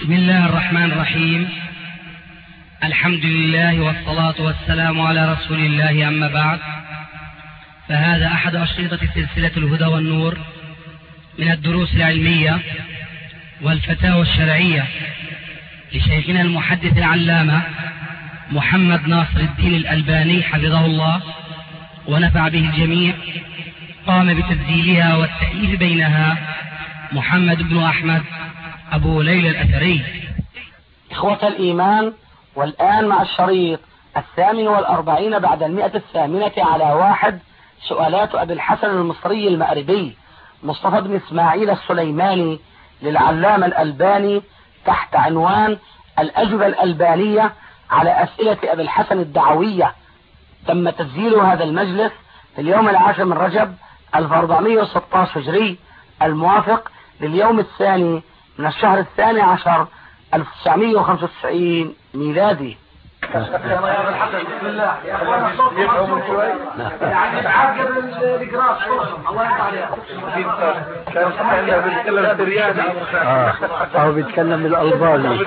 بسم الله الرحمن الرحيم. الحمد لله والصلاة والسلام على رسول الله، أما بعد، فهذا أحد أشرطة سلسلة الهدى والنور من الدروس العلمية والفتاوى الشرعية لشيخنا المحدث العلامة محمد ناصر الدين الألباني حفظه الله ونفع به الجميع. قام بتسجيلها والتأليف بينها محمد بن أحمد أبو ليلى الأثري. إخوة الإيمان، والآن مع الشريط 48 بعد 108 على 1 سؤالات أبي الحسن المصري المأربي مصطفى بن إسماعيل السليماني للعلامة الألباني تحت عنوان الأجوبة الألبانية على أسئلة أبي الحسن الدعوية. تم تسجيل هذا المجلس في اليوم 10 من رجب 1416 هجري، الموافق لليوم الثاني من الشهر 12 1995 ميلادي. بسم الله. يفهموا شوي يعني تعجب الجراف. الله يرضى عليك. كان احنا بنتكلم سرياني او بيتكلم بالالباني.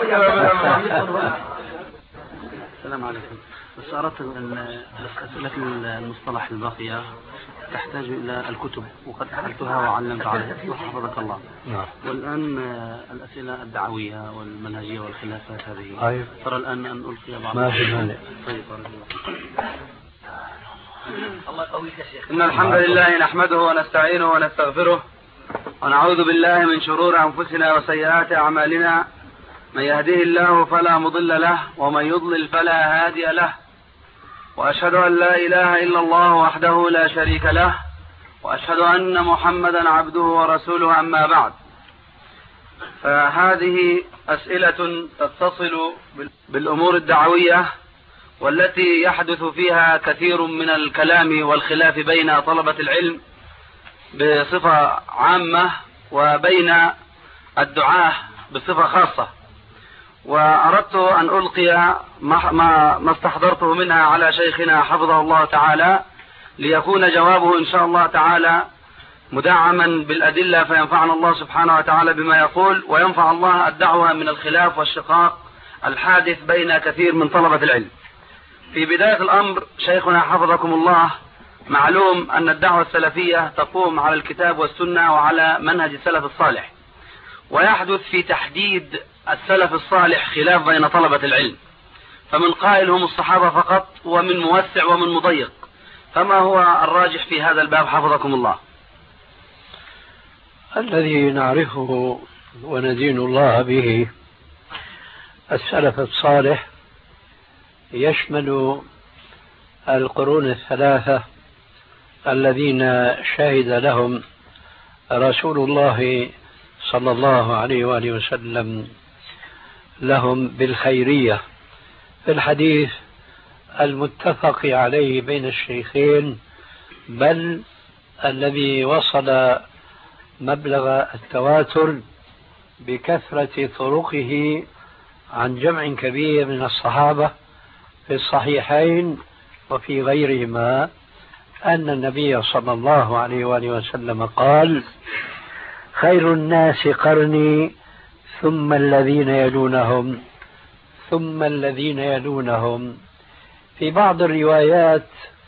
السلام عليكم. بس أردت أسئلة المصطلح الباقية تحتاج إلى الكتب، وقد أحلتها وعلمت عليها وحفظك الله. والآن الأسئلة الدعوية والمنهجية والخلافات هذه ترى الآن أن ألقي بعض. ما في مانع. طيب. إن الحمد لله نحمده ونستعينه ونستغفره ونعوذ بالله من شرور أنفسنا وسيئات أعمالنا. من يهده الله فلا مضل له ومن يضلل فلا هادي له، وأشهد أن لا إله إلا الله وحده لا شريك له، وأشهد أن محمدا عبده ورسوله، أما بعد. فهذه أسئلة تتصل بالأمور الدعوية والتي يحدث فيها كثير من الكلام والخلاف بين طلبة العلم بصفة عامة وبين الدعاة بصفة خاصة، وأردت أن ألقي ما استحضرته منها على شيخنا حفظه الله تعالى، ليكون جوابه إن شاء الله تعالى مدعما بالأدلة، فينفعنا الله سبحانه وتعالى بما يقول، وينفع الله الدعوة من الخلاف والشقاق الحادث بين كثير من طلبة العلم. في بداية الأمر شيخنا حفظكم الله، معلوم أن الدعوة السلفية تقوم على الكتاب والسنة وعلى منهج السلف الصالح، ويحدث في تحديد السلف الصالح خلاف بين طلبة العلم، فمن قائل هم الصحابة فقط، ومن موسع ومن مضيق. فما هو الراجح في هذا الباب حفظكم الله؟ الذي نعرفه وندين الله به السلف الصالح يشمل القرون الثلاثة الذين شهد لهم رسول الله صلى الله عليه وآله وسلم لهم بالخيرية في الحديث المتفق عليه بين الشيخين، بل الذي وصل مبلغ التواتر بكثرة طرقه عن جمع كبير من الصحابة في الصحيحين وفي غيرهما، أن النبي صلى الله عليه وآله وسلم قال: خير الناس قرني ثم الذين يلونهم ثم الذين يلونهم. في بعض الروايات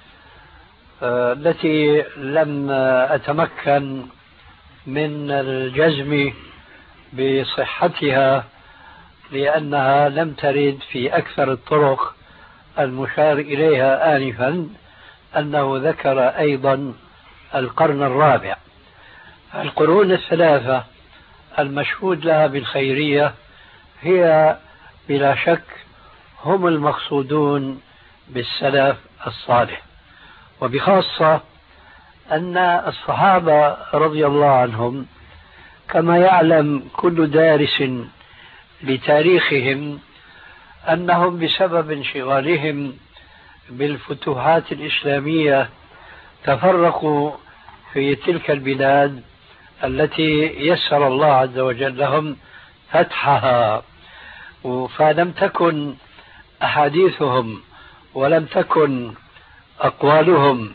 التي لم أتمكن من الجزم بصحتها لأنها لم ترد في أكثر الطرق المشار إليها آنفا، أنه ذكر أيضا القرن الرابع. القرون الثلاثة المشهود لها بالخيرية هي بلا شك هم المقصودون بالسلف الصالح، وبخاصة أن الصحابة رضي الله عنهم كما يعلم كل دارس لتاريخهم أنهم بسبب انشغالهم بالفتوحات الإسلامية تفرقوا في تلك البلاد التي يسر الله عز وجل لهم فتحها، فلم تكن أحاديثهم ولم تكن أقوالهم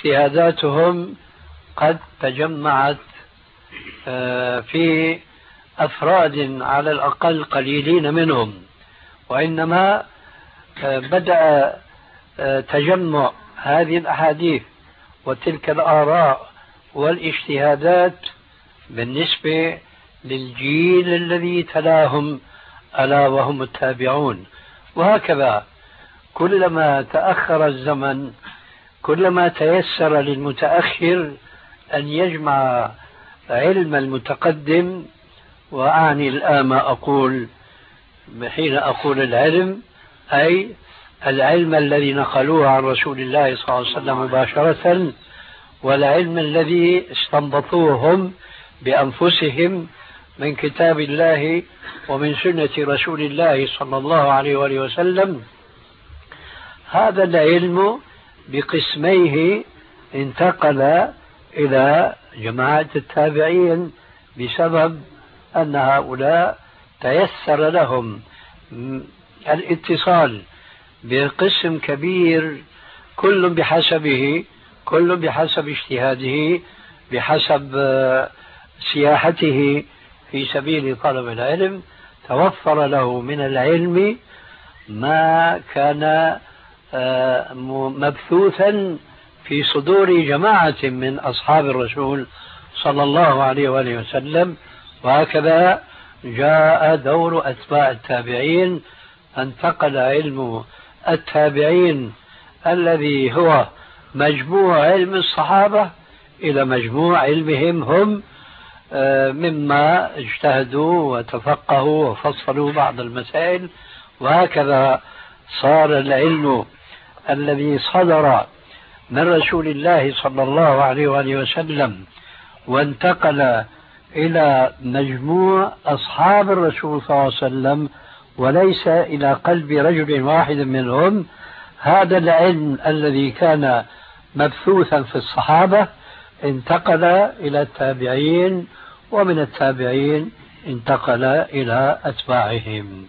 واجتهاداتهم قد تجمعت في أفراد على الأقل قليلين منهم، وإنما بدأ تجمع هذه الأحاديث وتلك الآراء والاجتهادات بالنسبة للجيل الذي تلاهم ألا وهم التابعون. وهكذا كلما تأخر الزمن كلما تيسر للمتأخر أن يجمع علم المتقدم. وأعني الآن ما أقول حين أقول العلم أي العلم الذي نقلوه عن رسول الله صلى الله عليه وسلم مباشرة، والعلم الذي استنبطوه هم بأنفسهم من كتاب الله ومن سنة رسول الله صلى الله عليه وآله وسلم. هذا العلم بقسميه انتقل إلى جماعة التابعين بسبب أن هؤلاء تيسر لهم الاتصال بقسم كبير، كل بحسبه، كل بحسب اجتهاده، بحسب سياحته في سبيل طلب العلم، توفر له من العلم ما كان مبثوثا في صدور جماعة من أصحاب الرسول صلى الله عليه وآله وسلم. وهكذا جاء دور أتباع التابعين، انتقل علم التابعين الذي هو مجموع علم الصحابة إلى مجموع علمهم هم مما اجتهدوا وتفقهوا وفصلوا بعض المسائل. وهكذا صار العلم الذي صدر من رسول الله صلى الله عليه وآله وسلم وانتقل إلى مجموع أصحاب الرسول صلى الله عليه وسلم وليس إلى قلب رجل واحد منهم. هذا العلم الذي كان مبثوثا في الصحابة انتقل إلى التابعين، ومن التابعين انتقل إلى أتباعهم.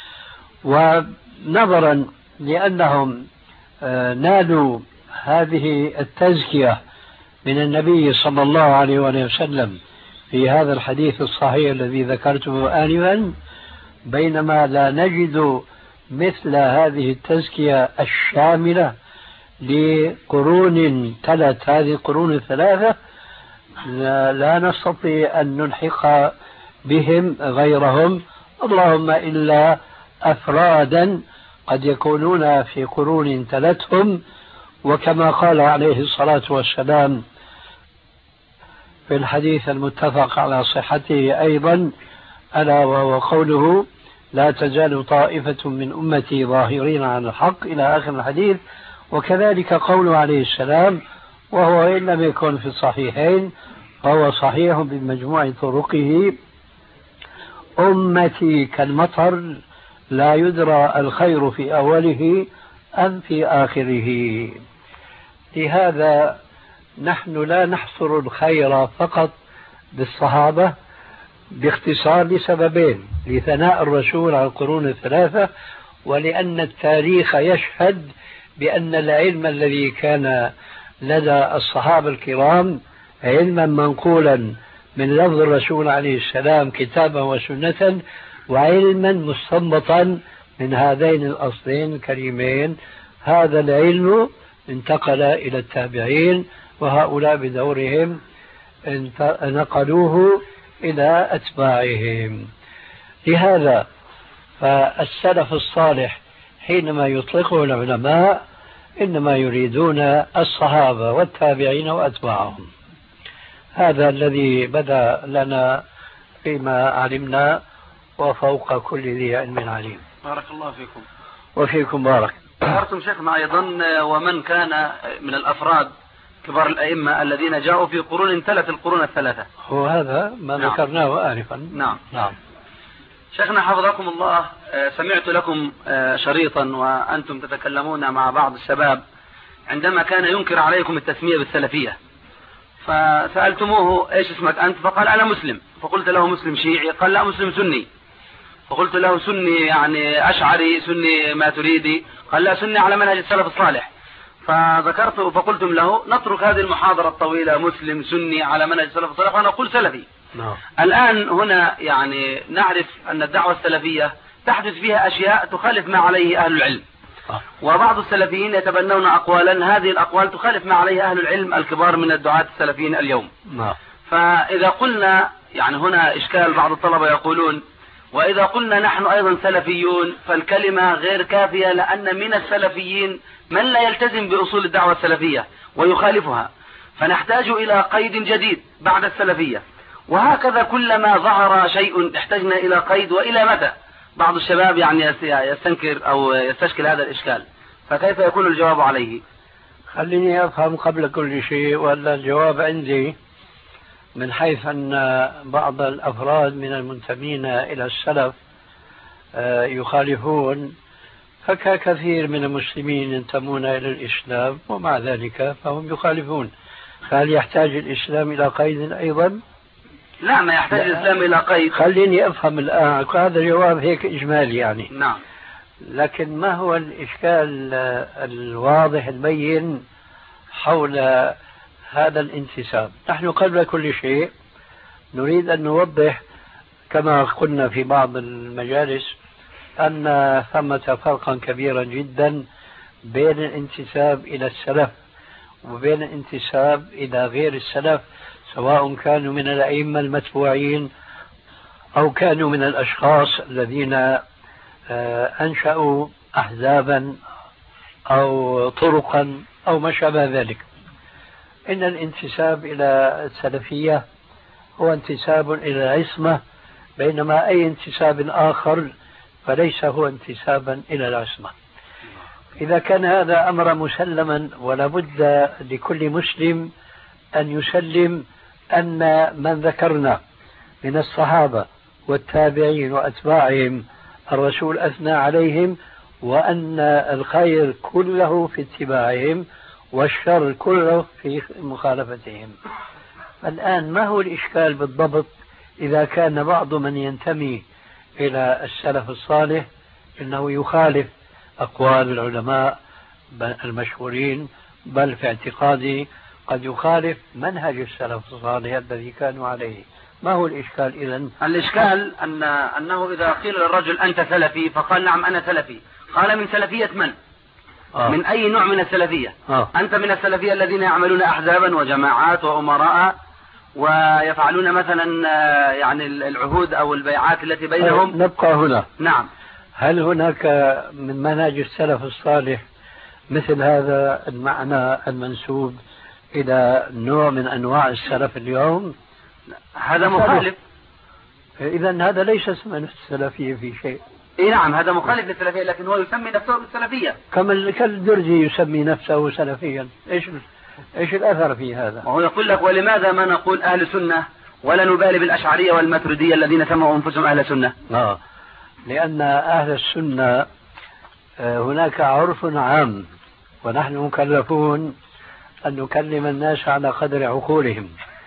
ونظرا لأنهم نالوا هذه التزكية من النبي صلى الله عليه وسلم في هذا الحديث الصحيح الذي ذكرته آنفا، بينما لا نجد مثل هذه التزكية الشاملة لقرون تلت هذه القرون الثلاثة، لا نستطيع أن نلحق بهم غيرهم، اللهم إلا أفرادا قد يكونون في قرون تلتهم. وكما قال عليه الصلاة والسلام في الحديث المتفق على صحته أيضا، ألا وهو قوله: لا تزال طائفة من أمتي ظاهرين على الحق، إلى آخر الحديث. وكذلك قوله عليه السلام، وهو إن لم يكن في الصحيحين فهو صحيح بمجموع طرقه: أمتي كالمطر لا يدرى الخير في أوله أم في آخره. لهذا نحن لا نحصر الخير فقط بالصحابة باختصار لسببين: لثناء الرسول على القرون الثلاثة، ولأن التاريخ يشهد بأن العلم الذي كان لدى الصحابة الكرام علما منقولا من لفظ الرسول عليه السلام كتابا وسنة، وعلما مستنبطا من هذين الأصلين الكريمين. هذا العلم انتقل إلى التابعين، وهؤلاء بدورهم نقلوه إلى أتباعهم. لهذا فالسلف الصالح حينما يطلقه العلماء إنما يريدون الصحابة والتابعين وأتباعهم. هذا الذي بدأ لنا فيما علمنا، وفوق كل ذي علم عليم. بارك الله فيكم. وفيكم بارك. ذكرتم شيخنا أيضا ومن كان من الأفراد كبار الأئمة الذين جاءوا في قرون تلت القرون الثلاثة، هو هذا ما ذكرناه آنفا. نعم. شيخنا حفظكم الله، سمعت لكم شريطا وأنتم تتكلمون مع بعض الشباب عندما كان ينكر عليكم التسمية بالسلفية، فسألتموه: إيش اسمك أنت؟ فقال: أنا مسلم. فقلت له: مسلم شيعي؟ قال: لا، مسلم سني. فقلت له: سني يعني أشعري، سني ما تريدي؟ قال: لا، سني على منهج السلف الصالح. فقلتم له: نترك هذه المحاضرة الطويلة، مسلم سني على منهج السلف الصالح، ونقول سلفي. الآن هنا يعني نعرف أن الدعوة السلفية تحدث فيها أشياء تخالف ما عليه أهل العلم، وبعض السلفيين يتبنون أقوالا هذه الأقوال تخالف ما عليه أهل العلم الكبار من الدعاة السلفيين اليوم. فإذا قلنا يعني هنا إشكال، بعض الطلبة يقولون وإذا قلنا نحن أيضا سلفيون فالكلمة غير كافية، لأن من السلفيين من لا يلتزم بأصول الدعوة السلفية ويخالفها، فنحتاج إلى قيد جديد بعد السلفية. وهكذا كلما ظهر شيء احتجنا إلى قيد، وإلى متى؟ بعض الشباب يعني يستنكر أو يستشكل هذا الإشكال، فكيف يكون الجواب عليه؟ خليني أفهم قبل كل شيء، ولا الجواب عندي من حيث أن بعض الأفراد من المنتمين إلى السلف يخالفون، فكثير من المسلمين ينتمون إلى الإسلام ومع ذلك فهم يخالفون. فهل يحتاج الإسلام إلى قيد أيضا؟ لا، ما يحتاج الإسلام إلى قيد. خليني أفهم الآن، هذا جواب هيك إجمالي يعني. نعم. لكن ما هو الإشكال الواضح البين حول هذا الانتساب؟ نحن قبل كل شيء نريد أن نوضح كما قلنا في بعض المجالس أن ثمة فرقا كبيرا جدا بين الانتساب إلى السلف وبين الانتساب إلى غير السلف، سواء كانوا من الأئمة المتبوعين أو كانوا من الأشخاص الذين أنشأوا أحزابا أو طرقا أو ما شابه ذلك. إن الانتساب إلى السلفية هو انتساب إلى العصمة، بينما أي انتساب آخر فليس هو انتسابا إلى العصمة. إذا كان هذا أمر مسلما، ولا بد لكل مسلم أن يسلم أن من ذكرنا من الصحابة والتابعين وأتباعهم الرسول أثنى عليهم، وأن الخير كله في اتباعهم والشر كله في مخالفتهم. الآن ما هو الإشكال بالضبط إذا كان بعض من ينتمي إلى السلف الصالح إنه يخالف أقوال العلماء المشهورين، بل في اعتقادي قد يخالف منهج السلف الصالح الذي كانوا عليه؟ ما هو الإشكال إذن؟ الإشكال أنه إذا قيل للرجل أنت سلفي فقال نعم أنا سلفي، قال من سلفية من؟ من أي نوع من السلفية؟ أنت من السلفية الذين يعملون أحزابا وجماعات وأمراء ويفعلون مثلا يعني العهود أو البيعات التي بينهم. نبقى هنا. نعم. هل هناك من منهج السلف الصالح مثل هذا المعنى المنسوب إلى نوع من أنواع السلف اليوم؟ هذا مخالف. إذن هذا ليس اسم السلفية في شيء. إيه نعم، هذا مخالف للسلفية، لكن هو يسمي نفسه بالسلفية كالدرزي يسمي نفسه سلفيا. إيش الأثر في هذا؟ وهو يقول لك ولماذا ما نقول أهل سنة ولا نبالي بالأشعرية والماتريدية الذين سموا أنفسهم أهل سنة؟ لأن أهل السنة هناك عرف عام، ونحن مكلفون أن نكلم الناس على قدر عقولهم.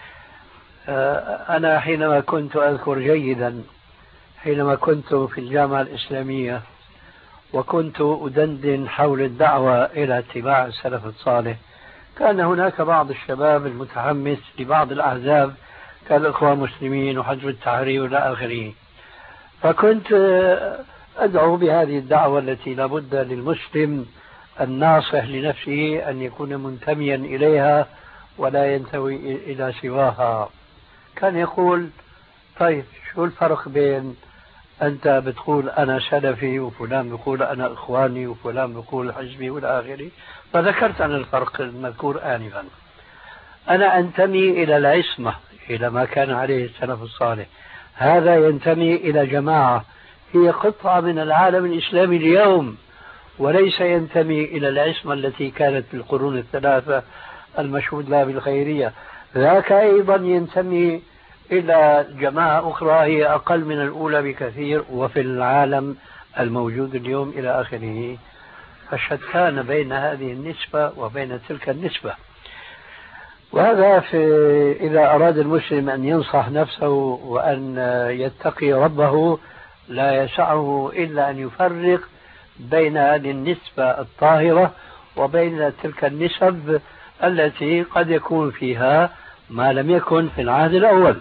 أنا حينما كنت أذكر جيدا حينما كنت في الجامعة الإسلامية وكنت أدندن حول الدعوة إلى اتباع السلف الصالح، كان هناك بعض الشباب المتحمس لبعض الأحزاب كالإخوان المسلمين وحزب التحرير وإلى آخره، فكنت أدعو بهذه الدعوة التي لابد للمسلم الناصح لنفسه أن يكون منتميا إليها ولا ينتوي إلى سواها. كان يقول طيب شو الفرق بين أنت بتقول أنا سلفي وفلان بيقول أنا إخواني وفلان بيقول حزبي والى آخره؟ فذكرت أنا الفرق المذكور آنفا. أنا أنتمي إلى العصمة، إلى ما كان عليه السلف الصالح، هذا ينتمي إلى جماعة هي قطعة من العالم الإسلامي اليوم، وليس ينتمي إلى العصمة التي كانت في القرون الثلاثة المشهود لها بالخيرية. ذاك أيضا ينتمي إلى جماعة أخرى هي أقل من الأولى بكثير وفي العالم الموجود اليوم إلى آخره. فشتان بين هذه النسبة وبين تلك النسبة. وهذا إذا أراد المسلم أن ينصح نفسه وأن يتقي ربه لا يسعه إلا أن يفرق بين هذه النسبة الطاهرة وبين تلك النسب التي قد يكون فيها ما لم يكن في العهد الأول.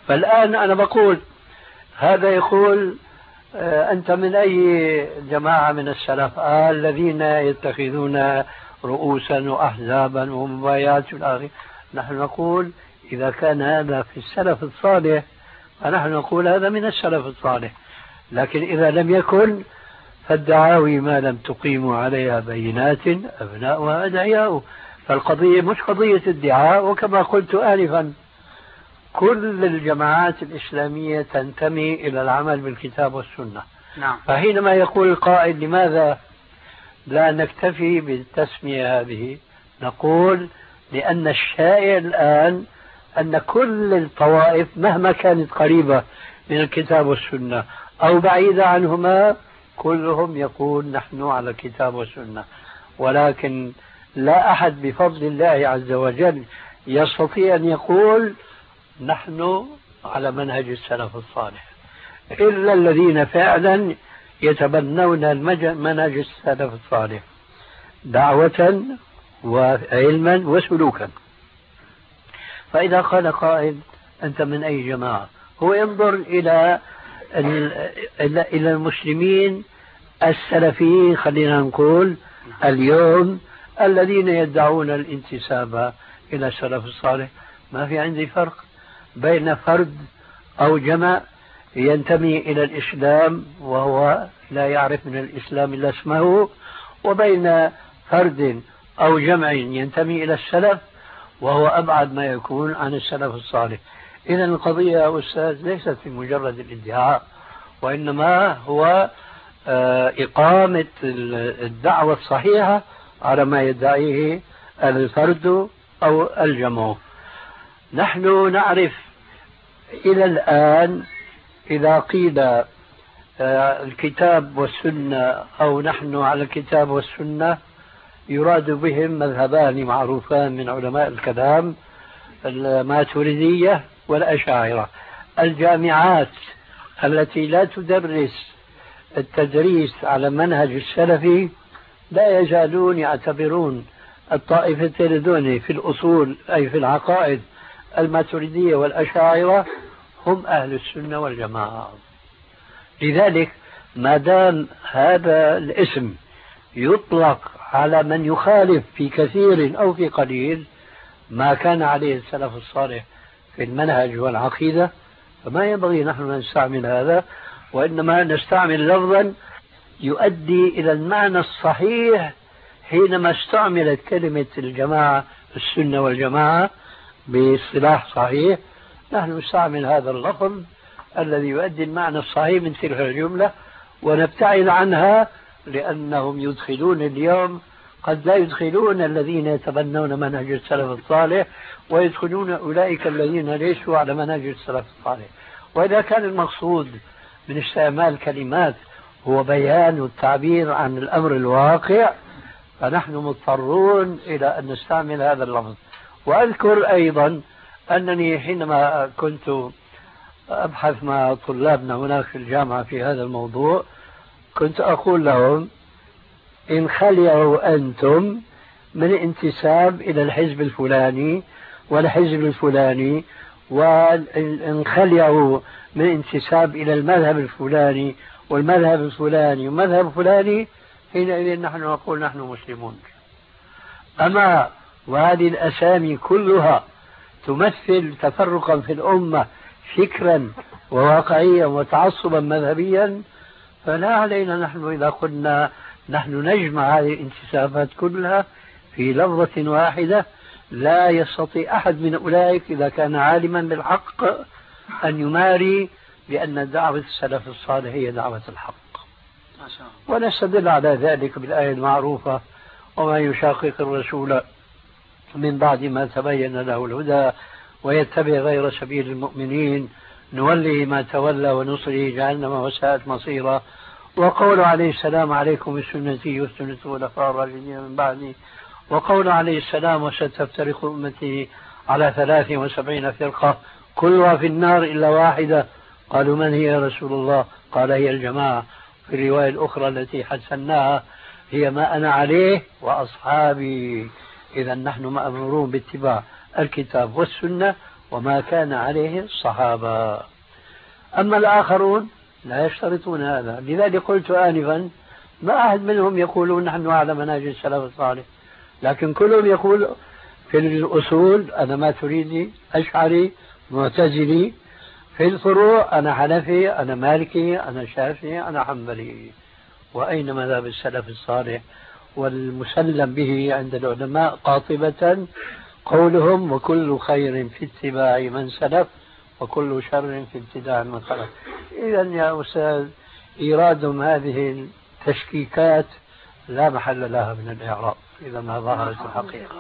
فالآن أنا بقول هذا يقول أنت من أي جماعة من السلف؟ الذين يتخذون رؤوسا وأحزابا ومبايعات والآخر. نحن نقول إذا كان هذا في السلف الصالح فنحن نقول هذا من السلف الصالح، لكن إذا لم يكن فالدعاوي ما لم تقيموا عليها بينات أبناؤها أدعياء. فالقضية مش قضية ادعاء، وكما قلت آنفا كل الجماعات الإسلامية تنتمي إلى العمل بالكتاب والسنة. نعم. فحينما يقول القائل لماذا لا نكتفي بالتسمية هذه، نقول لأن الشائع الآن أن كل الطوائف مهما كانت قريبة من الكتاب والسنة أو بعيدة عنهما كلهم يقول نحن على الكتاب والسنة، ولكن لا أحد بفضل الله عز وجل يستطيع أن يقول نحن على منهج السلف الصالح إلا الذين فعلا يتبنون منهج السلف الصالح دعوة وعلما وسلوكا. فإذا قال قائل أنت من أي جماعة، هو ينظر إلى المسلمين السلفيين خلينا نقول اليوم الذين يدعون الانتساب إلى السلف الصالح. ما في عندي فرق بين فرد أو جمع ينتمي إلى الإسلام وهو لا يعرف من الإسلام إلا اسمه، وبين فرد أو جمع ينتمي إلى السلف وهو أبعد ما يكون عن السلف الصالح. إذن القضية يا أستاذ ليست في مجرد الادعاء، وإنما هو إقامة الدعوة الصحيحة على ما يدعيه الفرد أو الجمع. نحن نعرف إلى الآن إذا قيل الكتاب والسنة أو نحن على الكتاب والسنة يراد بهم مذهبان معروفان من علماء الكلام، الماتريدية والأشاعرة. الجامعات التي لا تدرس التدريس على منهج السلفي لا يزالون يعتبرون الطائفتين دون في الأصول أي في العقائد الماتريدية والأشاعرة هم أهل السنة والجماعة. لذلك ما دام هذا الاسم يطلق على من يخالف في كثير أو في قليل ما كان عليه السلف الصالح في المنهج والعقيدة، فما ينبغي نحن نستعمل هذا، وإنما نستعمل لفظا يؤدي إلى المعنى الصحيح. حينما استعملت كلمة الجماعة السنة والجماعة باصطلاح صحيح نحن نستعمل هذا اللفظ الذي يؤدي المعنى الصحيح من تلك الجملة ونبتعد عنها، لأنهم يدخلون اليوم قد لا يدخلون الذين يتبنون منهج السلف الصالح ويدخلون أولئك الذين ليسوا على منهج السلف الصالح. وإذا كان المقصود من استعمال كلمات هو بيان والتعبير عن الأمر الواقع فنحن مضطرون إلى أن نستعمل هذا اللفظ. وأذكر أيضا أنني حينما كنت أبحث مع طلابنا هناك في الجامعة في هذا الموضوع كنت أقول لهم إن خلعوا أنتم من انتساب إلى الحزب الفلاني والحزب الفلاني، وإن خلعوا من انتساب إلى المذهب الفلاني والمذهب الفلاني والمذهب الفلاني، حينئذ نحن نقول نحن مسلمون. أما وهذه الأسامي كلها تمثل تفرقا في الأمة فكرا وواقعيا وتعصبا مذهبيا، فلا علينا نحن إذا قلنا نحن نجمع هذه الانتسابات كلها في لفظة واحدة. لا يستطيع أحد من أولئك إذا كان عالما بالحق أن يماري بأن دعوة السلف الصالح هي دعوة الحق. ونستدل على ذلك بالآية المعروفة وما يشاقق الرسول من بعد ما تبين له الهدى ويتبع غير سبيل المؤمنين نوله ما تولى ونصره جهنم وساءت مصيرا. وقول عليه السلام عليكم بسنتي وسنة الخلفاء الراشدين من بعدي. وقول عليه السلام وستفترق أمتي على 73 فرقة كلها في النار إلا واحدة. قالوا من هي يا رسول الله؟ قال هي الجماعة. في الرواية الأخرى التي حسناها هي ما أنا عليه وأصحابي. إذا نحن مأمورون باتباع الكتاب والسنة وما كان عليه الصحابة. أما الآخرون لا يشترطون هذا. لذلك قلت آنفا ما أحد منهم يقولون نحن على منهج السلف الصالح، لكن كلهم يقول في الأصول أنا ماتريدي أشعري معتزلي، في الفروع أنا حنفي أنا مالكي أنا شافعي أنا حنبلي. وأين مذهب السلف الصالح والمسلم به عند العلماء قاطبة قولهم وكل خير في اتباع من سلف وكل شر في ابتداع من خلف. إذا يا أستاذ إيرادهم هذه التشكيكات لا محل لها من الإعراب إذا ما ظهرت الحقيقة.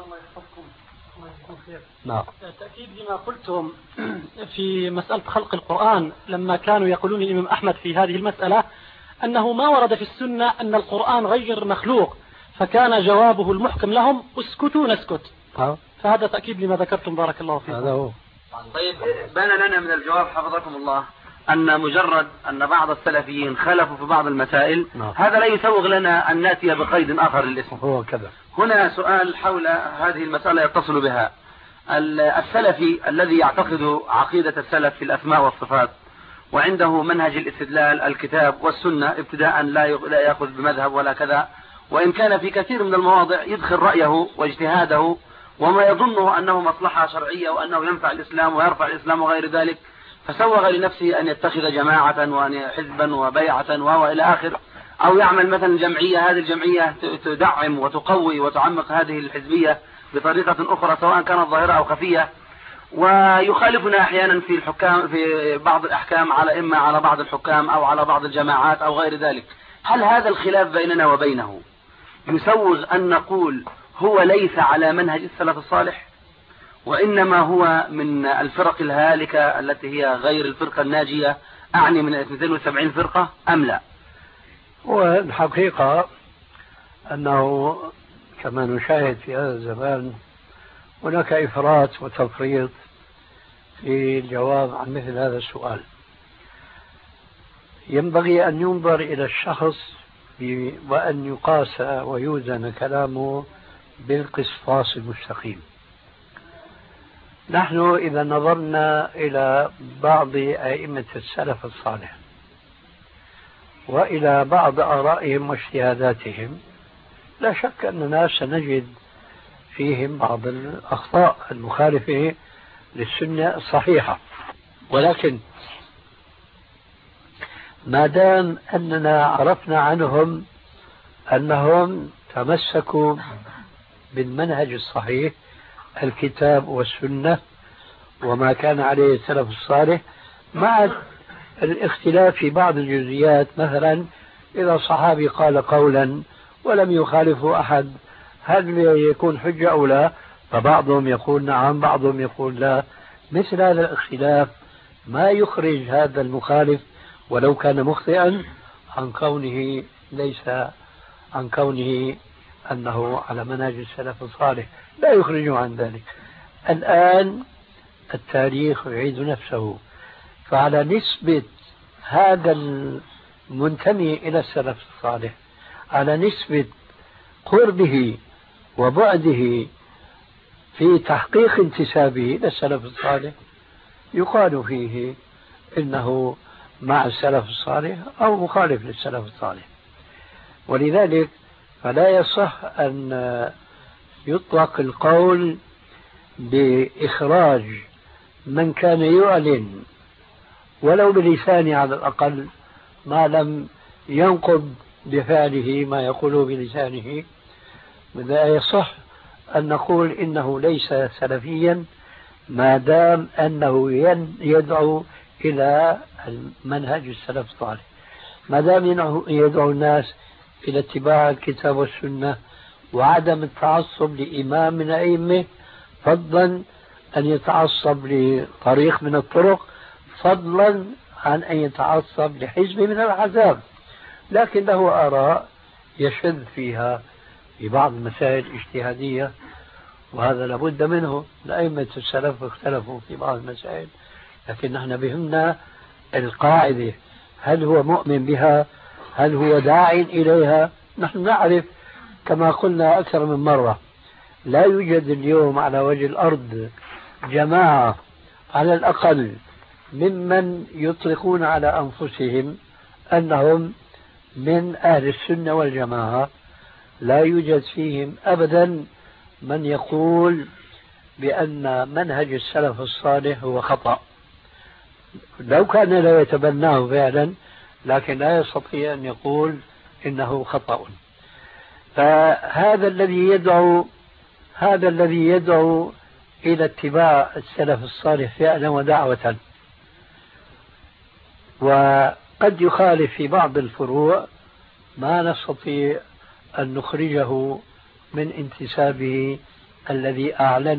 نعم. تأكيد لما قلتم في مسألة خلق القرآن، لما كانوا يقولون الإمام أحمد في هذه المسألة أنه ما ورد في السنة أن القرآن غير مخلوق، فكان جوابه المحكم لهم اسكتوا نسكت. فهذا تأكيد لما ذكرتم بارك الله فيكم. هذا هو. طيب بان لنا من الجواب حفظكم الله أن مجرد أن بعض السلفيين خلفوا في بعض المسائل هذا لا يسوغ لنا أن نأتي بقيد آخر للاسم. هو كذا. هنا سؤال حول هذه المسألة يتصل بها. السلفي الذي يعتقد عقيدة السلف في الأسماء والصفات وعنده منهج الاستدلال الكتاب والسنة ابتداء لا يأخذ بمذهب ولا كذا، وإن كان في كثير من المواضع يدخل رأيه واجتهاده وما يظنه أنه مصلحة شرعية وأنه ينفع الإسلام ويرفع الإسلام وغير ذلك، فسوغ لنفسه أن يتخذ جماعة وحزبا وبيعة وإلى آخر، أو يعمل مثلا جمعية، هذه الجمعية تدعم وتقوي وتعمق هذه الحزبية بطريقة أخرى سواء كانت ظاهرة أو خفية، ويخالفنا أحيانا في الحكام في بعض الأحكام على إما على بعض الحكام أو على بعض الجماعات أو غير ذلك. هل هذا الخلاف بيننا وبينه يسوغ أن نقول هو ليس على منهج السلف الصالح وإنما هو من الفرق الهالكة التي هي غير الفرقة الناجية، أعني من 72 فرقة أم لا؟ والحقيقة أنه كما نشاهد في هذا الزمان هناك إفراط وتفريط في الجواب عن مثل هذا السؤال. ينبغي أن ينظر إلى الشخص وأن يقاس ويوزن كلامه بالقسطاس المستقيم. نحن إذا نظرنا إلى بعض أئمة السلف الصالح وإلى بعض آرائهم واجتهاداتهم لا شك أننا سنجد فيهم بعض الأخطاء المخالفة للسنة الصحيحة، ولكن ما دام أننا عرفنا عنهم أنهم تمسكوا بالمنهج الصحيح الكتاب والسنة وما كان عليه السلف الصالح مع الاختلاف في بعض الجزئيات، مثلا إذا صحابي قال قولا ولم يخالفه أحد هل يكون حجة أو لا؟ فبعضهم يقول نعم بعضهم يقول لا. مثل هذا الاختلاف ما يخرج هذا المخالف ولو كان مخطئا عن كونه عن كونه أنه على منهج السلف الصالح، لا يخرجه عن ذلك. الآن التاريخ يعيد نفسه، فعلى نسبة هذا المنتمي إلى السلف الصالح على نسبة قربه وبعده في تحقيق انتسابه إلى السلف الصالح يقال فيه إنه مع السلف الصالح أو مخالف للسلف الصالح. ولذلك فلا يصح أن يطلق القول بإخراج من كان يعلن ولو بلسانه على الأقل ما لم ينقض بفعله ما يقوله بلسانه. لا يصح أن نقول إنه ليس سلفيا ما دام أنه يدعو إلى منهج السلف الصالح، ما دام يدعو الناس إلى اتباع الكتاب والسنة وعدم التعصب لإمام من أئمة، فضلا أن يتعصب لطريق من الطرق، فضلا عن أن يتعصب لحزب من الأحزاب، لكن له آراء يشذ فيها في بعض المسائل الاجتهادية، وهذا لابد منه. الأئمة السلف اختلفوا في بعض المسائل، لكن نحن بهمنا القاعدة، هل هو مؤمن بها؟ هل هو داع إليها؟ نحن نعرف كما قلنا أكثر من مرة لا يوجد اليوم على وجه الأرض جماعة على الأقل ممن يطلقون على أنفسهم أنهم من أهل السنة والجماعة، لا يوجد فيهم أبدا من يقول بأن منهج السلف الصالح هو خطأ، لو كان لا يتبناه فعلا، لكن لا يستطيع أن يقول إنه خطأ. فهذا الذي يدعو إلى اتباع السلف الصالح فعلا ودعوة، وقد يخالف في بعض الفروع ما نستطيع أن نخرجه من انتسابه الذي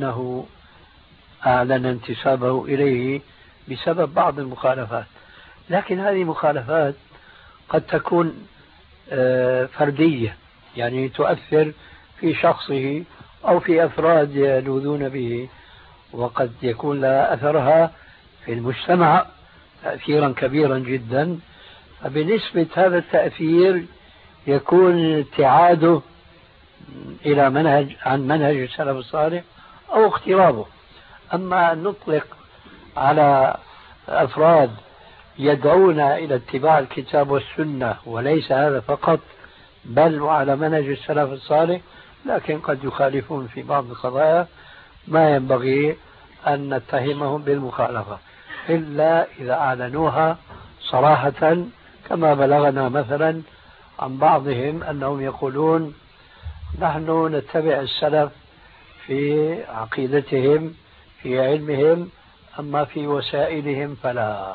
أعلن انتسابه إليه بسبب بعض المخالفات. لكن هذه مخالفات قد تكون فردية، يعني تؤثر في شخصه أو في أفراد يلوذون به، وقد يكون لها أثرها في المجتمع تأثيرا كبيرا جدا. فبنسبة هذا التأثير يكون ابتعاده إلى عن منهج السلف الصالح أو اقترابه. أما أن نطلق على أفراد يدعون إلى اتباع الكتاب والسنة وليس هذا فقط، بل وعلى منهج السلف الصالح، لكن قد يخالفون في بعض القضايا، ما ينبغي أن نتهمهم بالمخالفة إلا إذا أعلنوها صراحة، كما بلغنا مثلا عن بعضهم أنهم يقولون نحن نتبع السلف في عقيدتهم في علمهم، أما في وسائلهم فلا.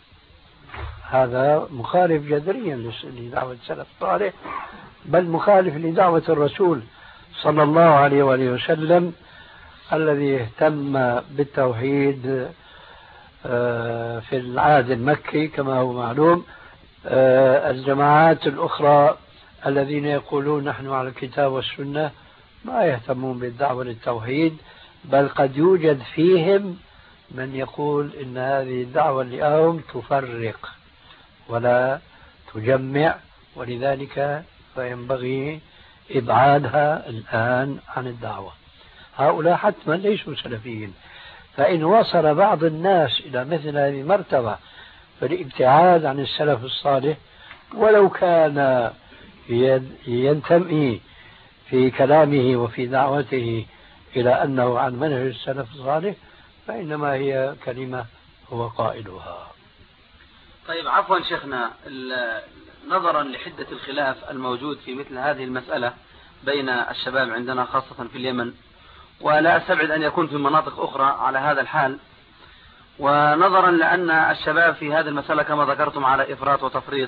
هذا مخالف جذريا لدعوة السلف الصالح، بل مخالف لدعوة الرسول صلى الله عليه وآله وسلم الذي اهتم بالتوحيد في العهد المكي كما هو معلوم. الجماعات الأخرى الذين يقولون نحن على الكتاب والسنة ما يهتمون بالدعوة للتوحيد، بل قد يوجد فيهم من يقول إن هذه الدعوة لهم تفرق ولا تجمع، ولذلك فينبغي إبعادها الآن عن الدعوة. هؤلاء حتما ليسوا سلفيين، فإن وصل بعض الناس إلى مثل هذه المرتبة فالابتعاد عن السلف الصالح، ولو كان ينتمي في كلامه وفي دعوته إلى أنه عن منهج السلف الصالح، فإنما هي كلمة هو قائلها. طيب عفوا شيخنا، نظرا لحدة الخلاف الموجود في مثل هذه المسألة بين الشباب عندنا خاصة في اليمن، ولا أستبعد أن يكون في مناطق أخرى على هذا الحال، ونظرا لأن الشباب في هذه المسألة كما ذكرتم على إفراط وتفريط،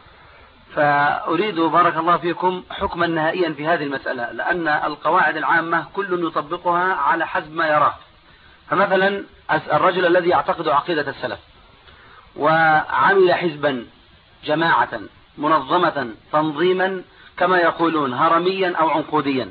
فأريد بارك الله فيكم حكما نهائيا في هذه المسألة، لأن القواعد العامة كل يطبقها على حسب ما يراه. فمثلا الرجل الذي يعتقد عقيدة السلف وعمل حزبا جماعة منظمة تنظيما كما يقولون هرميا أو عنقوديا،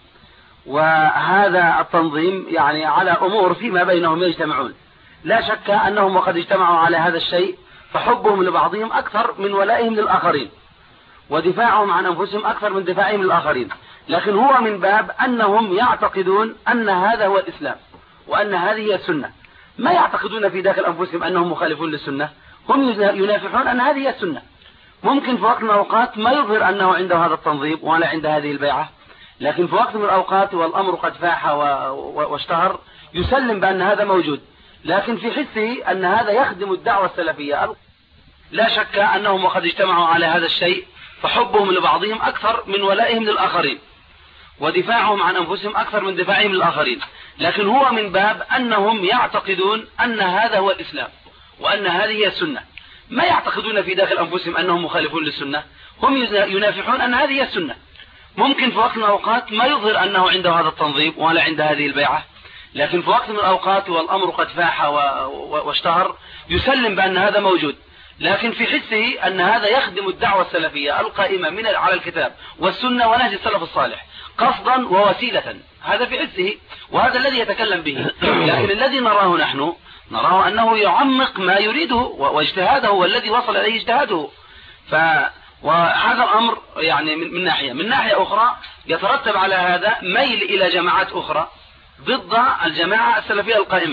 وهذا التنظيم يعني على أمور فيما بينهم يجتمعون، لا شك أنهم وقد اجتمعوا على هذا الشيء فحبهم لبعضهم أكثر من ولائهم للآخرين، ودفاعهم عن أنفسهم أكثر من دفاعهم للآخرين، لكن هو من باب أنهم يعتقدون أن هذا هو الإسلام وأن هذه هي السنة، ما يعتقدون في داخل أنفسهم أنهم مخالفون للسنة، هم ينافحون أن هذه هي السنة. ممكن في وقت من الأوقات ما يظهر أنه عنده هذا التنظيم ولا عنده هذه البيعة، لكن في وقت من الأوقات والأمر قد فاح واشتهر يسلم بأن هذا موجود، لكن في حسه أن هذا يخدم الدعوة السلفية، لا شك أنهم وقد اجتمعوا على هذا الشيء فحبهم لبعضهم أكثر من ولائهم للآخرين، ودفاعهم عن أنفسهم أكثر من دفاعهم للآخرين، لكن هو من باب أنهم يعتقدون أن هذا هو الإسلام وأن هذه هي السنة، ما يعتقدون في داخل أنفسهم أنهم مخالفون للسنة، هم ينافحون أن هذه هي السنة. ممكن في وقت من الأوقات ما يظهر أنه عنده هذا التنظيم ولا عنده هذه البيعة، لكن في وقت من الأوقات والأمر قد فاح واشتهر يسلم بأن هذا موجود، لكن في حسه أن هذا يخدم الدعوة السلفية القائمة على الكتاب والسنة ونهج السلف الصالح قصدا ووسيلة، هذا في حسه وهذا الذي يتكلم به. لكن الذي نراه نحن نراه أنه يعمق ما يريده واجتهاده هو الذي وصل إليه اجتهاده. وهذا الأمر يعني من ناحية أخرى يترتب على هذا ميل إلى جماعات أخرى ضد الجماعة السلفية القائمة،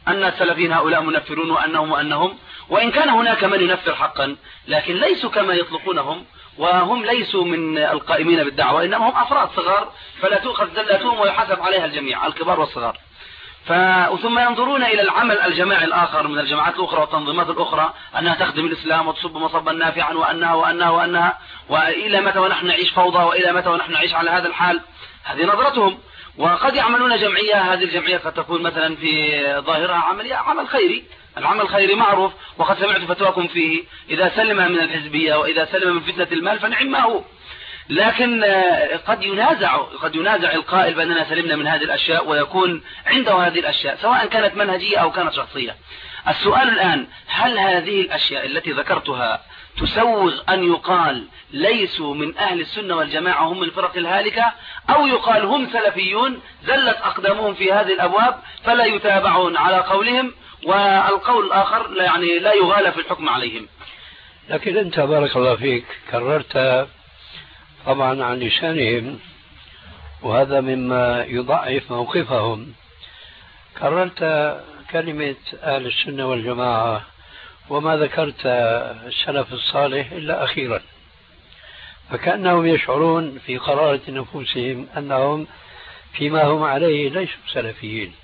أن السلفيين هؤلاء منفرون وأنهم وإن كان هناك من ينفر حقا، لكن ليسوا كما يطلقونهم، وهم ليسوا من القائمين بالدعوة، إنما هم أفراد صغار فلا تؤخذ زلتهم ويحاسب عليها الجميع الكبار والصغار. ثم ينظرون إلى العمل الجماعي الآخر من الجماعات الأخرى والتنظيمات الأخرى أنها تخدم الإسلام وتصب مصبا نافعا وأنها وإلى متى ونحن نعيش فوضى، وإلى متى ونحن نعيش على هذا الحال. هذه نظرتهم. وقد يعملون جمعية، هذه الجمعية قد تكون مثلا في ظاهرها عمل خيري، العمل الخيري معروف، وقد سمعت فتواكم فيه، إذا سلم من الحزبية وإذا سلم من فتنة المال فنعم ما هو. لكن قد ينازع القائل بأننا سلمنا من هذه الأشياء ويكون عنده هذه الأشياء سواء كانت منهجية أو كانت شخصية. السؤال الآن، هل هذه الأشياء التي ذكرتها تسوغ أن يقال ليسوا من أهل السنة والجماعة، هم من الفرق الهالكة، أو يقال هم سلفيون زلت أقدامهم في هذه الأبواب فلا يتابعون على قولهم، والقول الآخر لا يغالى في الحكم عليهم؟ لكن أنت بارك الله فيك كررت طبعا عن لسانهم، وهذا مما يضعف موقفهم. كررت كلمة أهل السنة والجماعة وما ذكرت السلف الصالح إلا أخيرا، فكأنهم يشعرون في قرارة نفوسهم أنهم فيما هم عليه ليسوا سلفيين.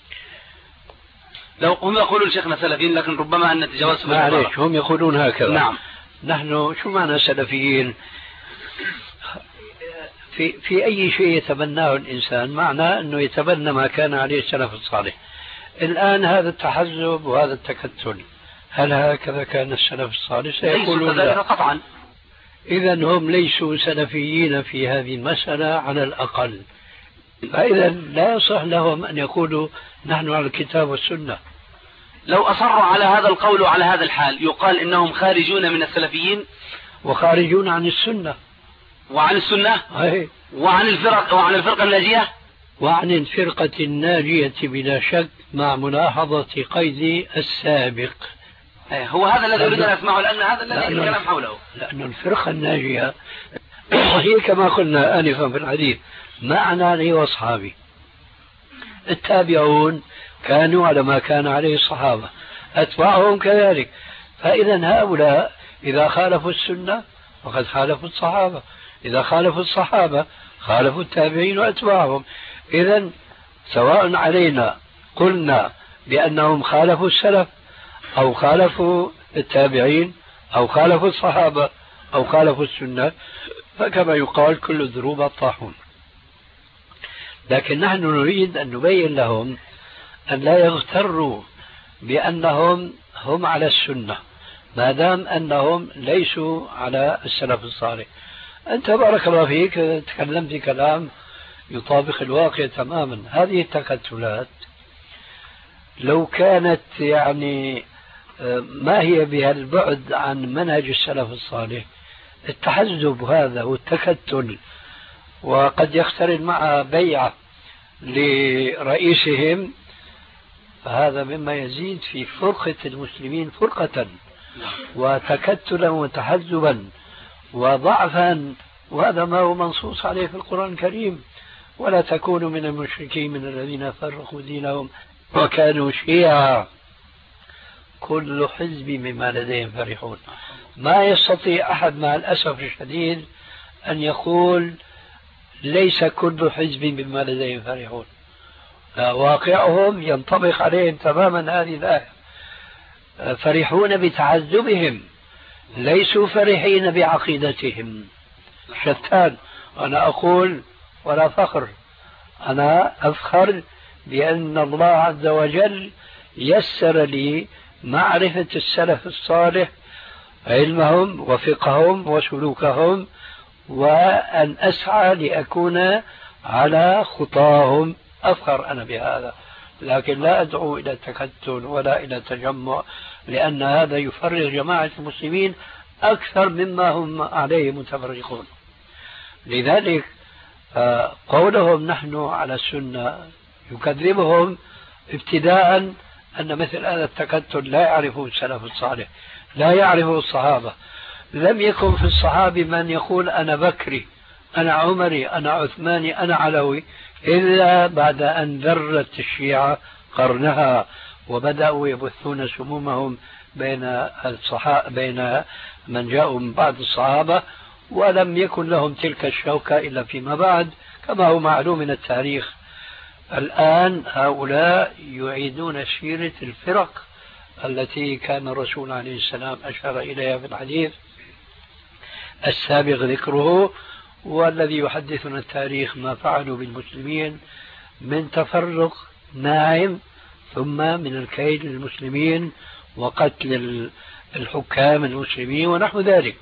لو هم يقولون شيخنا سلفيين، لكن ربما أن نتجاوز معليش، هم يقولون هكذا. نعم. نحن شو معنى سلفيين؟ في أي شيء يتبناه الإنسان معناه أنه يتبنى ما كان عليه السلف الصالح. الآن هذا التحزب وهذا التكتل، هل هكذا كان السلف الصالح؟ سيقولون لا قطعا. إذا هم ليسوا سلفيين في هذه المسألة على الأقل، فإذا لا يصح لهم أن يقولوا نحن على الكتاب والسنة. لو أصروا على هذا القول وعلى هذا الحال يقال إنهم خارجون من السلفيين وخارجون عن السنة وعن السنة وعن الفرقة الناجية وعن الفرقة الناجية بلا شك، مع ملاحظة قيد السابق. هو هذا الذي أريد أن أسمعه، لأن هذا الذي الكلام حوله. لأن الفرقة الناجية هي كما قلنا آنفا في الحديث معنا لي وأصحابي. التابعون كانوا على ما كان عليه الصحابة، أتباعهم كذلك. فإذا هؤلاء إذا خالفوا السنة فقد خالفوا الصحابة، إذا خالفوا الصحابة خالفوا التابعين وأتباعهم. إذا سواء علينا قلنا بأنهم خالفوا السلف أو خالفوا التابعين أو خالفوا الصحابة أو خالفوا السنة، فكما يقال كل الذنوب الطاحون. لكن نحن نريد أن نبين لهم أن لا يغتروا بأنهم هم على السنة ما دام أنهم ليسوا على السلف الصالح. أنت بارك الله فيك تكلمت كلام يطابق الواقع تماما. هذه التكتلات لو كانت ما هي بها البعد عن منهج السلف الصالح، التحزب هذا والتكتل، وقد يقترن مع بيعة لرئيسهم، فهذا مما يزيد في فرقة المسلمين فرقة وتكتلا وتحزبا وضعفا، وهذا ما هو منصوص عليه في القرآن الكريم: ولا تكونوا من المشركين من الذين فرقوا دينهم وكانوا شيعا كل حزب بما لديهم فرحون. ما يستطيع أحد مع الأسف الشديد أن يقول ليس كل حزب بما لديهم فرحون. واقعهم ينطبق عليهم تماما هذه الآية. فرحون بتعذبهم، ليسوا فرحين بعقيدتهم. شتان. أنا أقول ولا فخر، أنا أفخر بأن الله عز وجل يسر لي معرفة السلف الصالح، علمهم وفقههم وسلوكهم، وأن أسعى لأكون على خطاهم. أفخر أنا بهذا، لكن لا أدعو إلى التكتل ولا إلى التجمع، لأن هذا يفرغ جماعة المسلمين أكثر مما هم عليه متفرقون. لذلك قولهم نحن على السنة يكذبهم ابتداء أن مثل هذا التكتل لا يعرفه السلف الصالح، لا يعرفه الصحابة. لم يكن في الصحابة من يقول أنا بكري، أنا عمري، أنا عثماني، أنا علوي، إلا بعد أن ذرت الشيعة قرنها وبدأوا يبثون سمومهم بين من جاءوا من بعد الصحابة، ولم يكن لهم تلك الشوكة إلا فيما بعد كما هو معلوم من التاريخ. الآن هؤلاء يعيدون سيرة الفرق التي كان الرسول عليه السلام أشار إليها في الحديث السابق ذكره، والذي يحدثنا التاريخ ما فعلوا بالمسلمين من تفرق ناعم، ثم من الكيد للمسلمين وقتل الحكام المسلمين ونحو ذلك.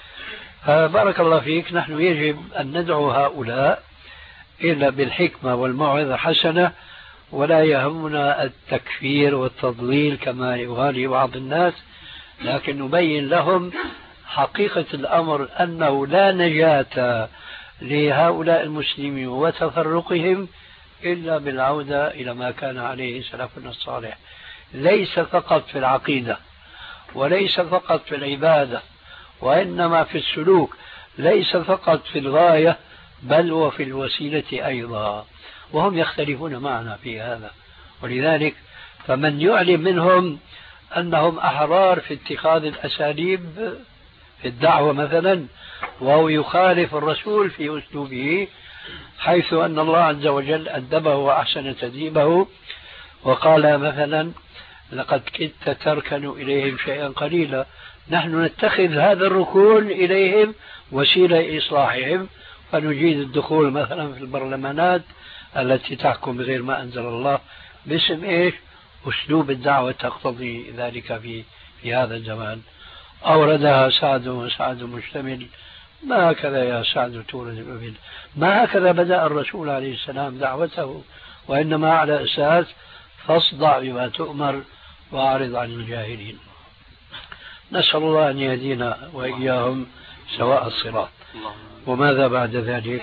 بارك الله فيك، نحن يجب أن ندعو هؤلاء إلا بالحكمة والموعظة الحسنة، ولا يهمنا التكفير والتضليل كما يغالي بعض الناس، لكن نبين لهم حقيقة الأمر أنه لا نجاة لهؤلاء المسلمين وتفرقهم إلا بالعودة إلى ما كان عليه سلفنا الصالح، ليس فقط في العقيدة وليس فقط في العبادة، وإنما في السلوك، ليس فقط في الغاية بل وفي الوسيلة أيضا، وهم يختلفون معنا في هذا. ولذلك فمن يعلم منهم أنهم أحرار في اتخاذ الأساليب في الدعوة مثلا، وهو يخالف الرسول في أسلوبه، حيث أن الله عز وجل أدبه وأحسن تدريبه وقال مثلا لقد كدت تركن إليهم شيئا قليلا، نحن نتخذ هذا الركون إليهم وسيلة إصلاحهم، فنجيد الدخول مثلا في البرلمانات التي تحكم بغير ما أنزل الله باسم إيش؟ أسلوب الدعوة تقتضي ذلك في هذا الزمان. أوردها سعد وسعد مشتمل، ما هكذا يا سعد تورد الأبد، ما هكذا بدأ الرسول عليه السلام دعوته، وإنما على أساس فاصدع بما تؤمر وأعرض عن الجاهلين. نسأل الله أن يهدينا وإياهم سواء الصراط. وماذا بعد ذلك؟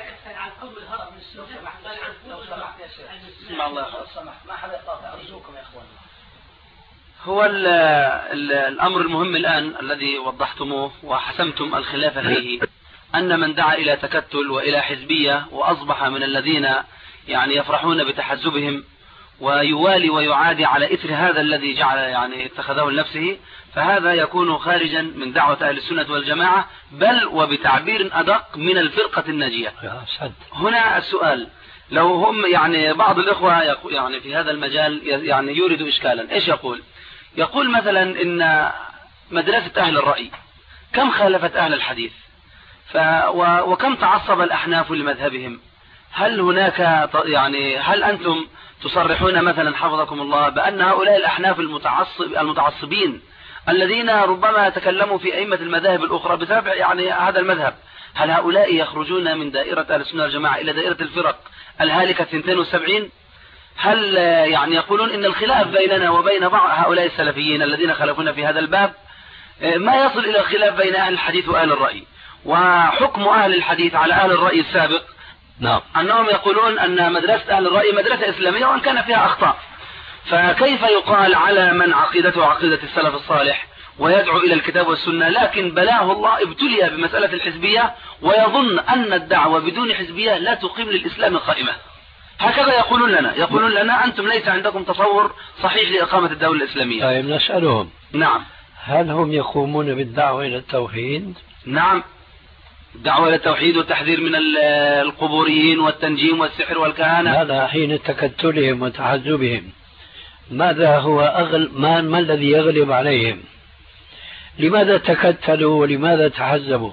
هو الأمر المهم الآن الذي وضحتموه وحسمتم الخلاف فيه، أن من دعا إلى تكتل وإلى حزبية وأصبح من الذين يعني يفرحون بتحزبهم ويوالي ويعادي على إثر هذا الذي جعل يعني اتخذه لنفسه، فهذا يكون خارجا من دعوة أهل السنة والجماعة، بل وبتعبير أدق من الفرقة الناجية. هنا السؤال، لو هم يعني بعض الإخوة يعني في هذا المجال يعني يورد إشكالا، إيش يقول مثلا إن مدرسة أهل الرأي كم خالفت أهل الحديث، وكم تعصب الأحناف لمذهبهم، هل هناك يعني هل أنتم تصرحون مثلا حفظكم الله بأن هؤلاء الأحناف المتعصبين الذين ربما تكلموا في أئمة المذاهب الأخرى بسبب يعني هذا المذهب، هل هؤلاء يخرجون من دائرة أهل السنة والجماعة إلى دائرة الفرق الهالكة 72؟ هل يعني يقولون إن الخلاف بيننا وبين بعض هؤلاء السلفيين الذين خالفونا في هذا الباب ما يصل إلى الخلاف بين أهل الحديث وأهل الرأي، وحكم أهل الحديث على أهل الرأي السابق أنهم يقولون أن مدرسة أهل الرأي مدرسة إسلامية وأن كان فيها أخطاء، فكيف يقال على من عقيدته عقيدة السلف الصالح ويدعو إلى الكتاب والسنة لكن بلاه الله ابتلي بمسألة الحزبية ويظن أن الدعوة بدون حزبية لا تقيم للإسلام قائمة؟ هكذا يقولون لنا أنتم ليس عندكم تصور صحيح لإقامة الدولة الإسلامية. طيب نسألهم، نعم، هل هم يقومون بالدعوة إلى التوحيد؟ نعم، الدعوة إلى التوحيد والتحذير من القبوريين والتنجيم والسحر والكهانة. هذا حين تكتلهم وتحزبهم، ماذا هو ما الذي يغلب عليهم؟ لماذا تكتلوا ولماذا تحزبوا؟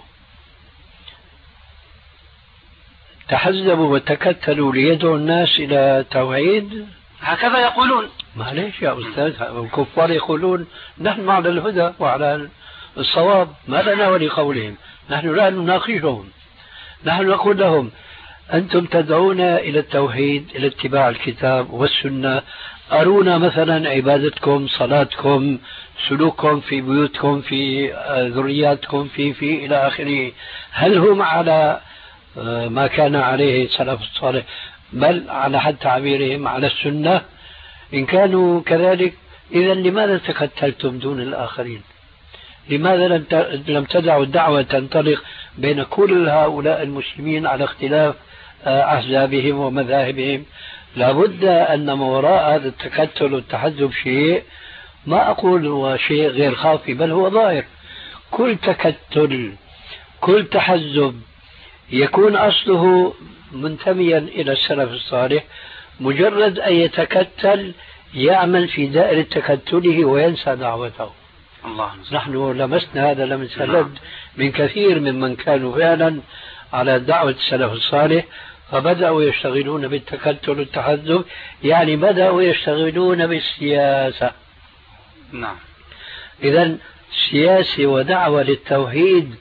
تحزبوا وتكتلوا ليدعوا الناس إلى التوحيد، هكذا يقولون. معليش يا أستاذ، الكفار يقولون نحن على الهدى وعلى الصواب، ما لنا ولقولهم، نحن لا نناقشهم، نحن نقول لهم أنتم تدعون إلى التوحيد، إلى اتباع الكتاب والسنة، أرونا مثلا عبادتكم، صلاتكم، سلوككم في بيوتكم، في ذرياتكم، في إلى آخره، هل هم على ما كان عليه السلف الصالح بل على حد تعبيرهم على السنة؟ إن كانوا كذلك إذا لماذا تكتلتم دون الآخرين؟ لماذا لم تدعوا الدعوة تنطلق بين كل هؤلاء المسلمين على اختلاف أحزابهم ومذاهبهم؟ لابد أن ما وراء هذا التكتل والتحزب شيء، ما أقول هو شيء غير خافي، بل هو ظاهر. كل تكتل، كل تحزب يكون أصله منتميا إلى السلف الصالح، مجرد أن يتكتل يعمل في دائرة تكتله وينسى دعوته. الله. نحن لمسنا هذا لمس لد من كثير ممن كانوا فعلا على دعوة السلف الصالح، فبدأوا يشتغلون بالتكتل والتحزب، يعني بدأوا يشتغلون بالسياسة. نعم. إذن سياسة ودعوة للتوحيد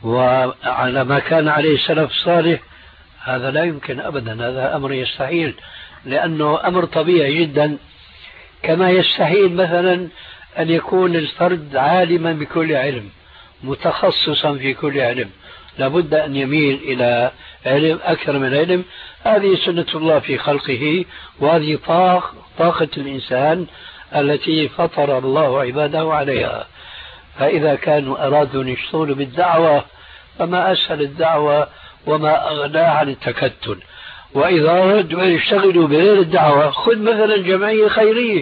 وعلى ما كان عليه السلف الصالح، هذا لا يمكن أبدا، هذا أمر يستحيل، لأنه أمر طبيعي جدا. كما يستحيل مثلا أن يكون الفرد عالما بكل علم، متخصصا في كل علم، لابد أن يميل إلى علم أكثر من علم. هذه سنة الله في خلقه، وهذه طاقة الإنسان التي فطر الله عباده عليها. فإذا كانوا أرادوا أن يشتغلوا بالدعوة فما أسهل الدعوة وما أغناها عن التكتل. وإذا أرادوا أن يشتغلوا بغير الدعوة، خذ مثلا جمعية خيرية،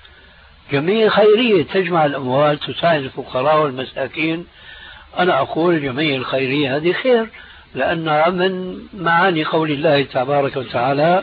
جمعية خيرية تجمع الأموال تساعد الفقراء والمساكين. أنا أقول الجمعية الخيرية هذه خير، لأنها من معاني قول الله تبارك وتعالى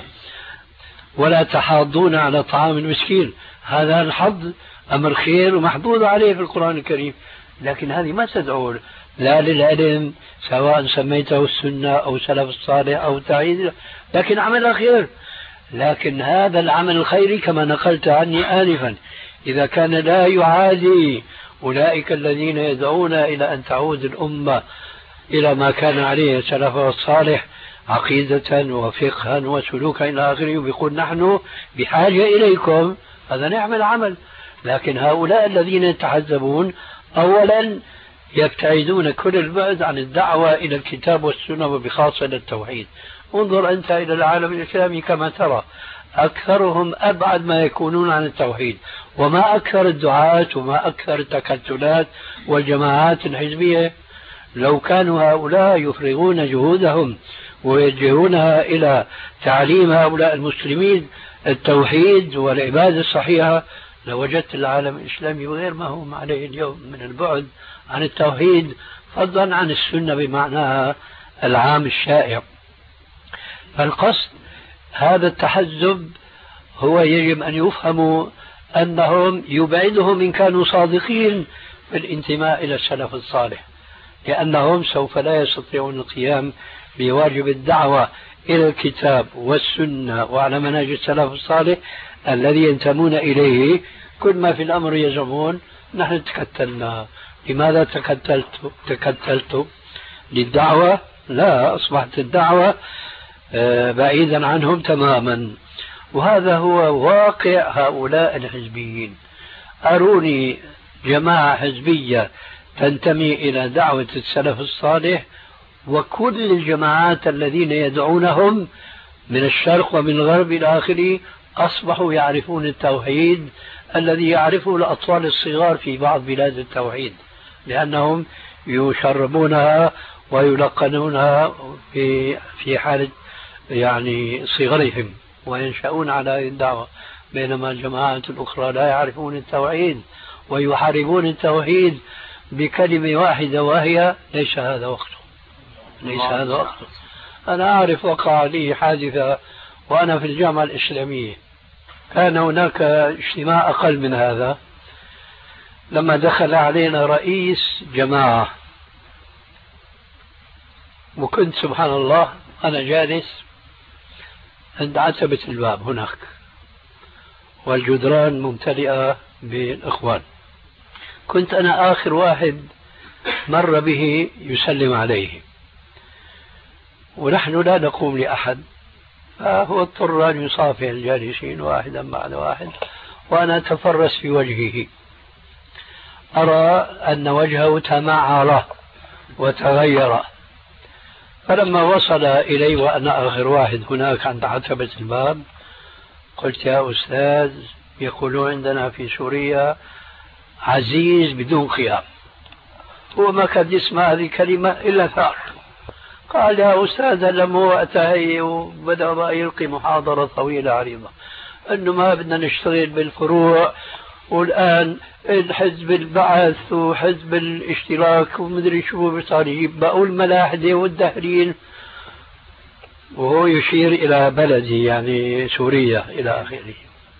ولا تحاضون على طعام المسكين. هذا الحظ أمر خير ومحظوظ عليه في القرآن الكريم، لكن هذه ما تدعو لا للعلم سواء سميته السنة أو سلف الصالح أو تعيد، لكن عمل خير. لكن هذا العمل الخيري كما نقلت عني آنفا إذا كان لا يعادي أولئك الذين يدعون إلى أن تعود الأمة إلى ما كان عليه سلفها الصالح عقيدة وفقها وسلوكا إلى آخره، ويقول نحن بحاجة إليكم، هذا نعم العمل. لكن هؤلاء الذين يتحزبون أولا يبتعدون كل البعد عن الدعوة إلى الكتاب والسنة وبخاصة إلى التوحيد. انظر أنت إلى العالم الإسلامي كما ترى، أكثرهم أبعد ما يكونون عن التوحيد، وما أكثر الدعاة وما أكثر التكتلات والجماعات الحزبية. لو كانوا هؤلاء يفرغون جهودهم ويوجهونها إلى تعليم هؤلاء المسلمين التوحيد والعبادة الصحيحة، لوجدت العالم الإسلامي غير ما هم عليه اليوم من البعد عن التوحيد، فضلا عن السنة بمعناها العام الشائع. فالقصد هذا التحزب هو يجب أن يفهموا أنهم يبعدهم إن كانوا صادقين في الانتماء إلى السلف الصالح، لأنهم سوف لا يستطيعون القيام بواجب الدعوة إلى الكتاب والسنة وعلى منهج السلف الصالح الذي ينتمون إليه. كل ما في الأمر يزعمون نحن تكتلنا. لماذا تكتلت للدعوة؟ لا، أصبحت الدعوة بعيدا عنهم تماما. وهذا هو واقع هؤلاء الحزبيين. أروني جماعة حزبية تنتمي إلى دعوة السلف الصالح، وكل الجماعات الذين يدعونهم من الشرق ومن الغرب إلى آخره أصبحوا يعرفون التوحيد الذي يعرفه الأطفال الصغار في بعض بلاد التوحيد، لأنهم يشربونها ويلقنونها في حالة يعني صغرهم وينشأون على هذه الدعوة، بينما الجماعات الأخرى لا يعرفون التوحيد ويحاربون التوحيد بكلمة واحدة وهي ليس هذا وقته، ليس هذا وقته. أنا أعرف وقع لي حادثة وأنا في الجامعة الإسلامية، كان هناك اجتماع أقل من هذا، لما دخل علينا رئيس جماعة، وكنت سبحان الله أنا جالس عند عتبة الباب هناك، والجدران ممتلئة بالإخوان، كنت أنا آخر واحد مر به يسلم عليه، ونحن لا نقوم لأحد، فهو اضطر أن يصافح الجالسين واحدا بعد واحد، وأنا أتفرس في وجهه، أرى أن وجهه تمعر وتغير. فلما وصل إلي وأنا آخر واحد هناك عند عتبة الباب، قلت يا أستاذ، يقولون عندنا في سوريا عزيز بدون قيام. هو ما كان يسمع هذه الكلمة إلا ثار. قال يا أستاذ لما وقتها وبدأ بقى يلقي محاضرة طويلة عريضة أنه ما بدنا نشتغل بالفروع، والآن الحزب البعث وحزب الاشتراك ومدري شو صار يجيب بقوا الملاحدة والدهرين، وهو يشير إلى بلده يعني سوريا إلى آخره.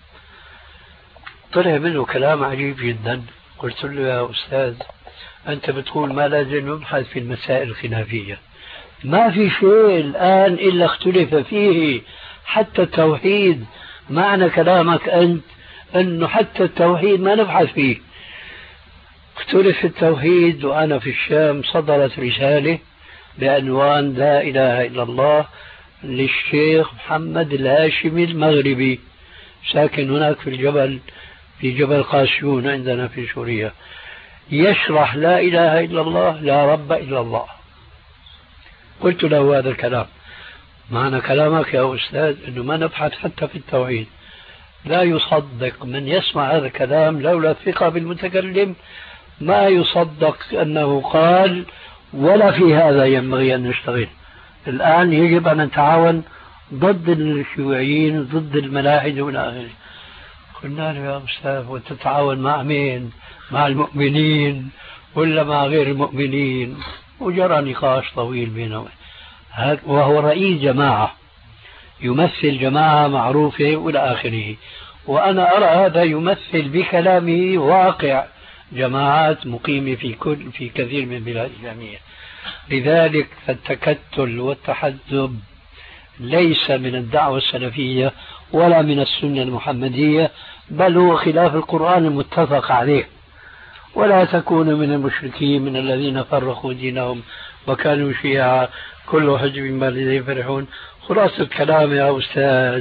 طلع منه كلام عجيب جدا. قلت له يا أستاذ أنت بتقول ما لازم نبحث في المسائل الخلافية، ما في شيء الآن إلا اختلف فيه، حتى التوحيد. معنى كلامك أنت أنه حتى التوحيد ما نبحث فيه. اختلف التوحيد. وأنا في الشام صدرت رسالة بعنوان لا إله إلا الله للشيخ محمد الهاشمي المغربي، ساكن هناك في جبل قاسيون عندنا في سوريا، يشرح لا إله إلا الله لا رب إلا الله. قلت له هذا الكلام، معنى كلامك يا أستاذ أنه ما نبحث حتى في التوحيد. لا يصدق من يسمع هذا الكلام لولا الثقة بالمتكلم، ما يصدق أنه قال ولا في هذا ينبغي أن نشتغل. الآن يجب أن نتعاون ضد الشيوعيين ضد الملاحدة ولا آخره. قلنا له يا أستاذ وتتعاون مع مين؟ مع المؤمنين ولا مع غير المؤمنين؟ وجرى نقاش طويل بينهم. وهو رئيس جماعة يمثل جماعة معروفة وإلى آخره، وأنا أرى هذا يمثل بكلامه واقع جماعات مقيمة في كثير من البلاد الإسلامية. لذلك فالتكتل والتحزب ليس من الدعوة السلفية ولا من السنة المحمدية، بل هو خلاف القرآن المتفق عليه. ولا تكونوا من المشركين من الذين فرقوا دينهم وكانوا شيعا كل حزب بما لديهم فرحون. خلاصة الكلام يا أستاذ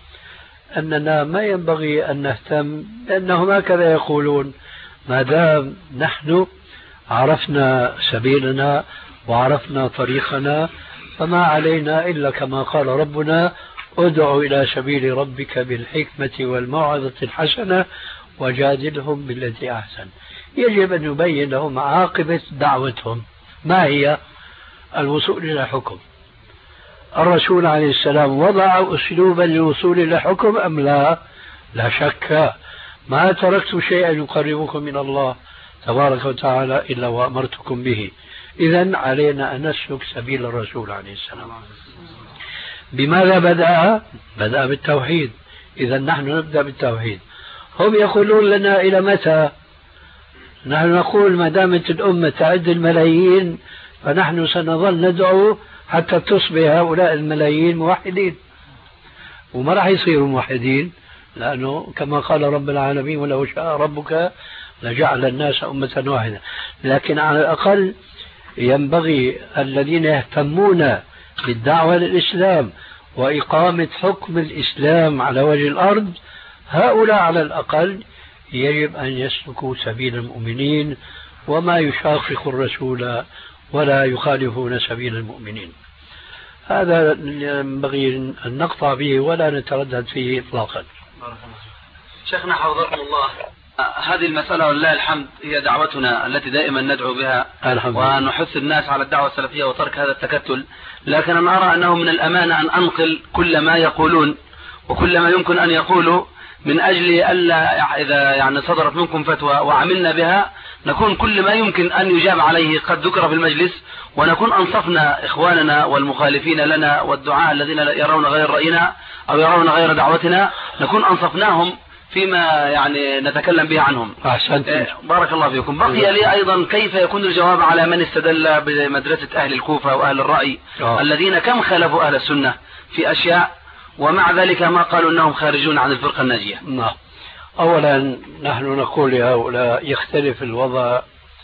أننا ما ينبغي أن نهتم، لأنهم هكذا يقولون. ما دام نحن عرفنا سبيلنا وعرفنا طريقنا فما علينا إلا كما قال ربنا ادع إلى سبيل ربك بالحكمة والموعظة الحسنة وجادلهم بالتي أحسن. يجب أن نبين لهم عاقبة دعوتهم ما هي الوصول إلى حكم. الرسول عليه السلام وضع أسلوبا للوصول إلى حكم أم لا؟ لا شك. ما تركت شيئا يقربكم من الله تبارك وتعالى إلا وأمرتكم به. إذن علينا أن نسلك سبيل الرسول عليه السلام. بماذا بدأ بالتوحيد. إذا نحن نبدأ بالتوحيد. هم يقولون لنا إلى متى؟ نحن نقول ما دامت الأمة تعد الملايين فنحن سنظل ندعو حتى تصبح هؤلاء الملايين موحدين، وما راح يصيروا موحدين، لأنه كما قال رب العالمين ولو شاء ربك لجعل الناس أمة واحدة. لكن على الأقل ينبغي الذين يهتمون بالدعوة للإسلام وإقامة حكم الإسلام على وجه الأرض، هؤلاء على الأقل يجب أن يسلكوا سبيل المؤمنين وما يشاقق الرسول ولا يخالفون سبيل المؤمنين. هذا ينبغي أن نقطع به ولا نتردد فيه إطلاقا. شيخنا حفظكم الله، هذه المسألة ولله الحمد هي دعوتنا التي دائما ندعو بها ونحث الناس على الدعوة السلفية وترك هذا التكتل. لكن أنا أرى أنه من الأمانة أن أنقل كل ما يقولون وكل ما يمكن أن يقولوا، من أجل ألا إذا يعني صدرت منكم فتوى وعملنا بها نكون كل ما يمكن أن يجاب عليه قد ذكر في المجلس، ونكون أنصفنا إخواننا والمخالفين لنا والدعاء الذين يرون غير رأينا أو يرون غير دعوتنا، نكون أنصفناهم فيما يعني نتكلم به عنهم. بارك الله فيكم. بقي لي أيضا كيف يكون الجواب على من استدل بمدرسة أهل الكوفة وأهل الرأي الذين كم خالفوا أهل السنة في أشياء ومع ذلك ما قالوا أنهم خارجون عن الفرقة الناجية؟ أولا نحن نقول لهؤلاء يختلف الوضع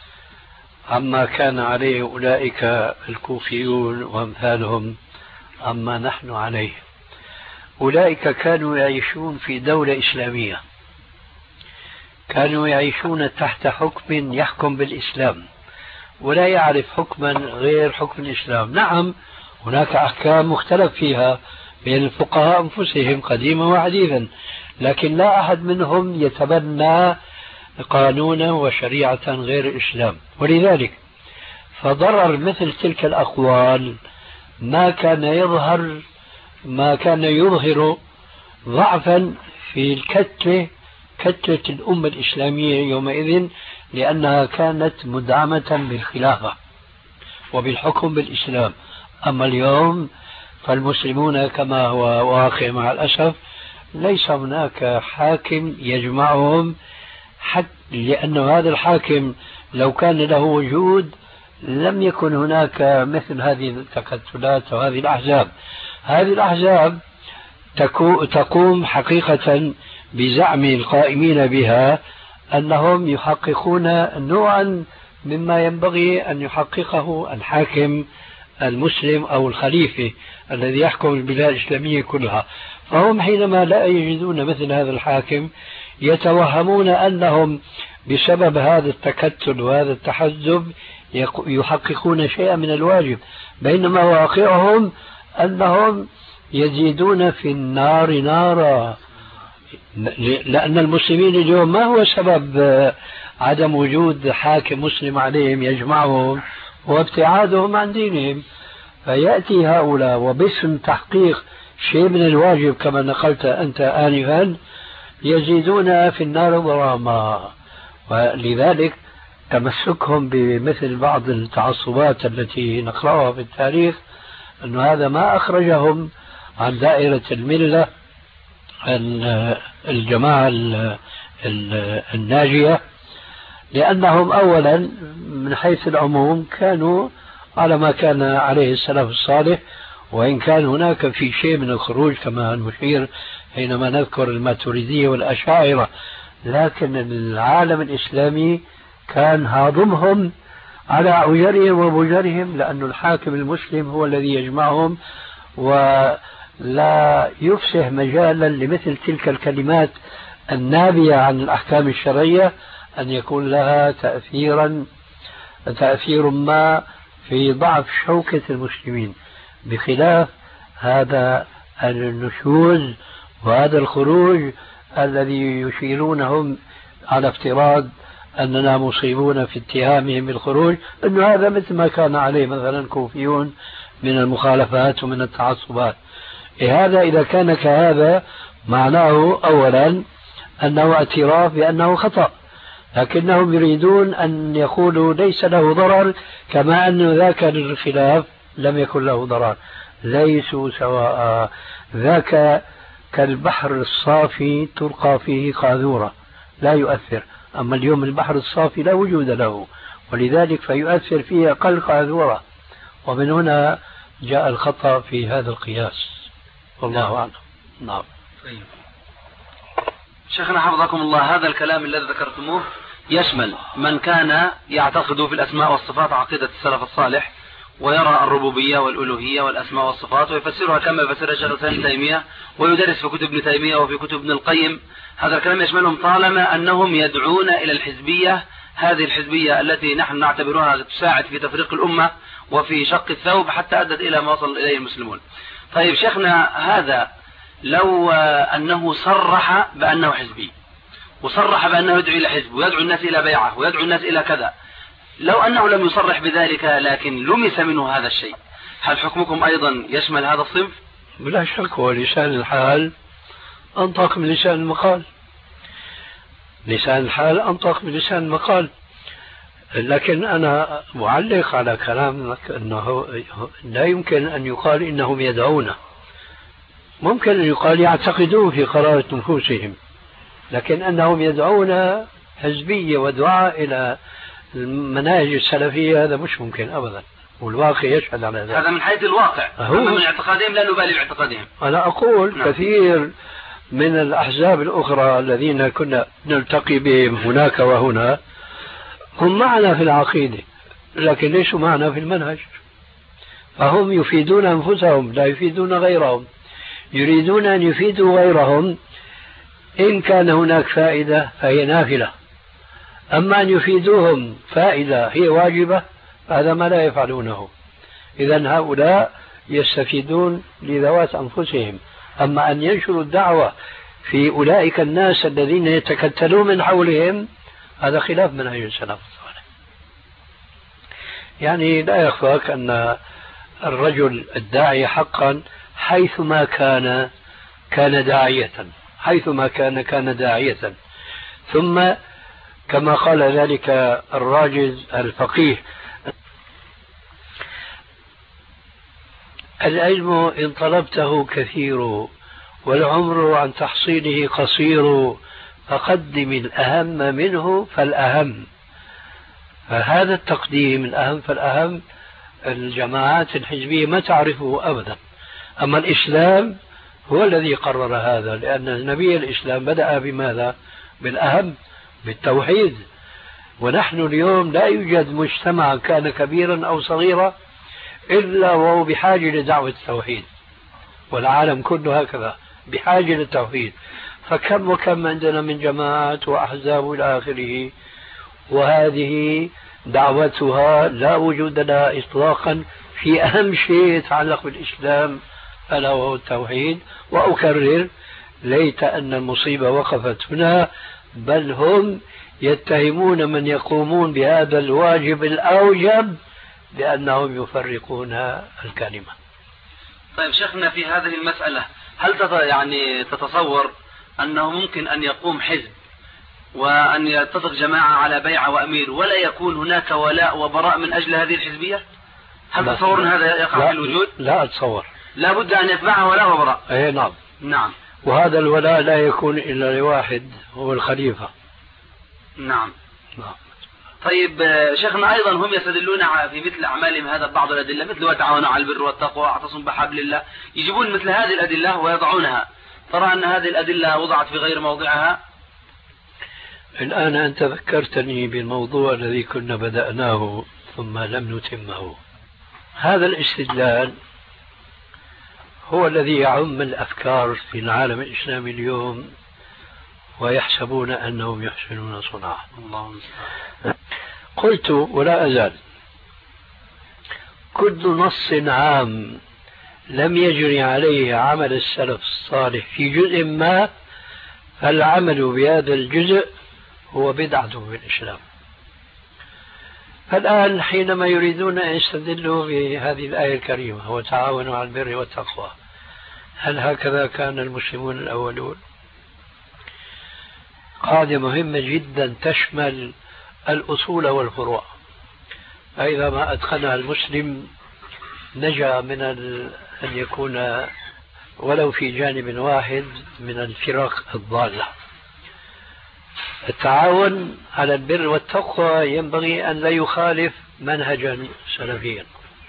عما كان عليه أولئك الكوفيون وأمثالهم عما نحن عليه. أولئك كانوا يعيشون في دولة إسلامية، كانوا يعيشون تحت حكم يحكم بالإسلام ولا يعرف حكما غير حكم الإسلام. نعم هناك أحكام مختلف فيها بين الفقهاء أنفسهم قديما وحديثا، لكن لا أحد منهم يتبنى قانونا وشريعة غير الإسلام. ولذلك فضرر مثل تلك الأقوال ما كان يظهر ضعفا في كتلة الأمة الإسلامية يومئذ، لأنها كانت مدعمة بالخلافة وبالحكم بالإسلام. أما اليوم فالمسلمون كما هو واقع مع الأسف ليس هناك حاكم يجمعهم، حتى لأن هذا الحاكم لو كان له وجود لم يكن هناك مثل هذه التكتلات وهذه الأحزاب. هذه الأحزاب تقوم حقيقة بزعم القائمين بها أنهم يحققون نوعا مما ينبغي أن يحققه الحاكم المسلم أو الخليفة الذي يحكم البلاد الإسلامية كلها. فهم حينما لا يجدون مثل هذا الحاكم يتوهمون أنهم بسبب هذا التكتل وهذا التحزب يحققون شيئا من الواجب، بينما واقعهم أنهم يزيدون في النار نارا. لأن المسلمين اليوم ما هو سبب عدم وجود حاكم مسلم عليهم يجمعهم وابتعادهم عن دينهم؟ فيأتي هؤلاء وباسم تحقيق شيء من الواجب كما نقلت أنت آنفا يزيدون في النار ضراما. ولذلك تمسكهم بمثل بعض التعصبات التي نقرأها في التاريخ أن هذا ما أخرجهم عن دائرة الملة الجماعة الناجية، لأنهم أولا من حيث العموم كانوا على ما كان عليه السلف الصالح، وإن كان هناك في شيء من الخروج كما نشير حينما نذكر الماتريدية والأشاعرة، لكن العالم الإسلامي كان هاضمهم على عجرهم وبجرهم، لأن الحاكم المسلم هو الذي يجمعهم ولا يفسح مجالا لمثل تلك الكلمات النابية عن الأحكام الشرعية أن يكون لها تأثير ما في ضعف شوكة المسلمين، بخلاف هذا النشوز وهذا الخروج الذي يشيرونهم على افتراض أننا مصيبون في اتهامهم بالخروج، أن هذا مثل ما كان عليه مثلا كوفيون من المخالفات ومن التعصبات. هذا إذا كان كهذا معناه أولا أنه اعتراف بأنه خطأ، لكنهم يريدون أن يقولوا ليس له ضرر، كما أن ذاك الخلاف لم يكن له ضرر. ليسوا سواء، ذاك كالبحر الصافي تلقى فيه قاذورة لا يؤثر، أما اليوم البحر الصافي لا وجود له، ولذلك فيؤثر فيه أقل قاذورة، ومن هنا جاء الخطأ في هذا القياس. والله أعلم. نعم. شيخنا حفظكم الله، هذا الكلام الذي ذكرتموه يشمل من كان يعتقد في الأسماء والصفات عقيدة السلف الصالح، ويرى الربوبية والألوهية والأسماء والصفات ويفسرها كما يفسرها شيخ الإسلام ابن تيمية ويدرس في كتب ابن تيمية وفي كتب ابن القيم. هذا الكلام يشملهم طالما أنهم يدعون إلى الحزبية، هذه الحزبية التي نحن نعتبرها تساعد في تفريق الأمة وفي شق الثوب حتى أدت إلى ما وصل إليه المسلمون. طيب شيخنا، هذا لو أنه صرح بأنه حزبي وصرح بأنه يدعو إلى حزب ويدعو الناس إلى بيعة ويدعو الناس إلى كذا، لو أنه لم يصرح بذلك لكن لمس منه هذا الشيء، هل حكمكم أيضا يشمل هذا الصنف؟ بلا شك، ولسان الحال أنطق من لسان المقال، لسان الحال أنطق من لسان المقال. لكن أنا معلق على كلامك أنه لا يمكن أن يقال إنهم يدعون، ممكن أن يقال يعتقدون في قرارة نفوسهم، لكن أنهم يدعون حزبية ودعاء إلى المناهج السلفية هذا مش ممكن أبدا، والواقع يشهد على ذلك. هذا من حيث الواقع، أما من اعتقادهم لا نبالي باعتقادهم. أنا أقول نعم. كثير من الأحزاب الأخرى الذين كنا نلتقي بهم هناك وهنا هم معنا في العقيدة لكن ليسوا معنا في المنهج، فهم يفيدون أنفسهم لا يفيدون غيرهم، يريدون أن يفيدوا غيرهم إن كان هناك فائدة فهي نافلة، أما أن يفيدوهم فائدة هي واجبة فهذا ما لا يفعلونه. إذن هؤلاء يستفيدون لذوات أنفسهم، أما أن ينشروا الدعوة في أولئك الناس الذين يتكتلون من حولهم هذا خلاف منهج السلف الصالح. يعني لا يخفاك أن الرجل الداعي حقا حيثما كان داعية، حيثما كان داعية. ثم كما قال ذلك الراجز الفقيه: العلم إن طلبته كثير والعمر عن تحصيله قصير، فقدم الأهم منه فالأهم. فهذا التقديم الأهم فالأهم الجماعات الحزبية ما تعرفه أبدا. أما الإسلام هو الذي قرر هذا، لأن نبي الإسلام بدأ بماذا؟ بالأهم، بالتوحيد. ونحن اليوم لا يوجد مجتمع كان كبيرا أو صغيرا إلا وهو بحاجة لدعوة التوحيد، والعالم كله هكذا بحاجة للتوحيد. فكم وكم عندنا من جماعات وأحزاب إلى آخره، وهذه دعوتها لا وجود لها إطلاقا في أهم شيء يتعلق بالإسلام ألا وهو التوحيد. وأكرر: ليت أن المصيبة وقفت هنا، بل هم يتهمون من يقومون بهذا الواجب الأوجب بأنهم يفرقون الكلمة. طيب شيخنا، في هذه المسألة هل تتصور أنه ممكن أن يقوم حزب وأن يتفق جماعة على بيعة وأمير ولا يكون هناك ولاء وبراء من أجل هذه الحزبية؟ هل تتصور أن هذا يقع في الوجود؟ لا أتصور. لا بد أن يتبعها ولاء وبراء. أي نعم. نعم. وهذا الولاء لا يكون إلا لواحد، هو الخليفة. نعم. نعم. طيب شيخنا، أيضا هم يستدلون في مثل أعمالهم هذا بعض الأدلة، مثل وتعاونوا على البر والتقوى واعتصموا بحبل الله، يجيبون مثل هذه الأدلة ويضعونها. ترى أن هذه الأدلة وضعت في غير موضعها؟ الآن أنت ذكرتني بالموضوع الذي كنا بدأناه ثم لم نتمه. هذا الاستدلال هو الذي يعم الأفكار في العالم الإسلامي اليوم، ويحسبون أنهم يحسنون صنعا. قلت ولا أزال: كل نص عام لم يجري عليه عمل السلف الصالح في جزء ما، فالعمل بهذا الجزء هو بدعة في الإسلام. فالآن حينما يريدون أن يستدلوا بهذه الآية الكريمة: وتعاونوا على البر والتقوى، هل هكذا كان المسلمون الأولون؟ قاعدة مهمة جدا تشمل الأصول والفروع، فإذا ما أتقنها المسلم نجا من أن يكون ولو في جانب واحد من الفرق الضالة. التعاون على البر والتقوى ينبغي أن لا يخالف منهجا سلفيا،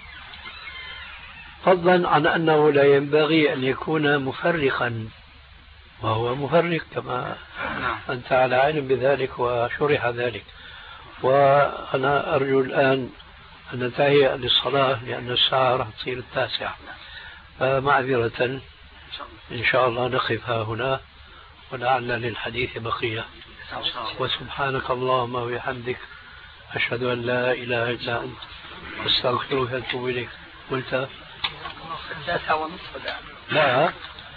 فضلا عن أنه لا ينبغي أن يكون مفرقا، وهو مفرق كما أنت على علم بذلك وشرح ذلك. وأنا أرجو الآن أن ننتهي للصلاة لأن الساعة راح تصير 9، فمعذرة إن شاء الله نقف هنا ولعل للحديث بقية. وسبحانك اللهم وبحمدك، أشهد أن لا إله إلا أنت، أستغفرك وأتوب إليك. قلت 9:30 لا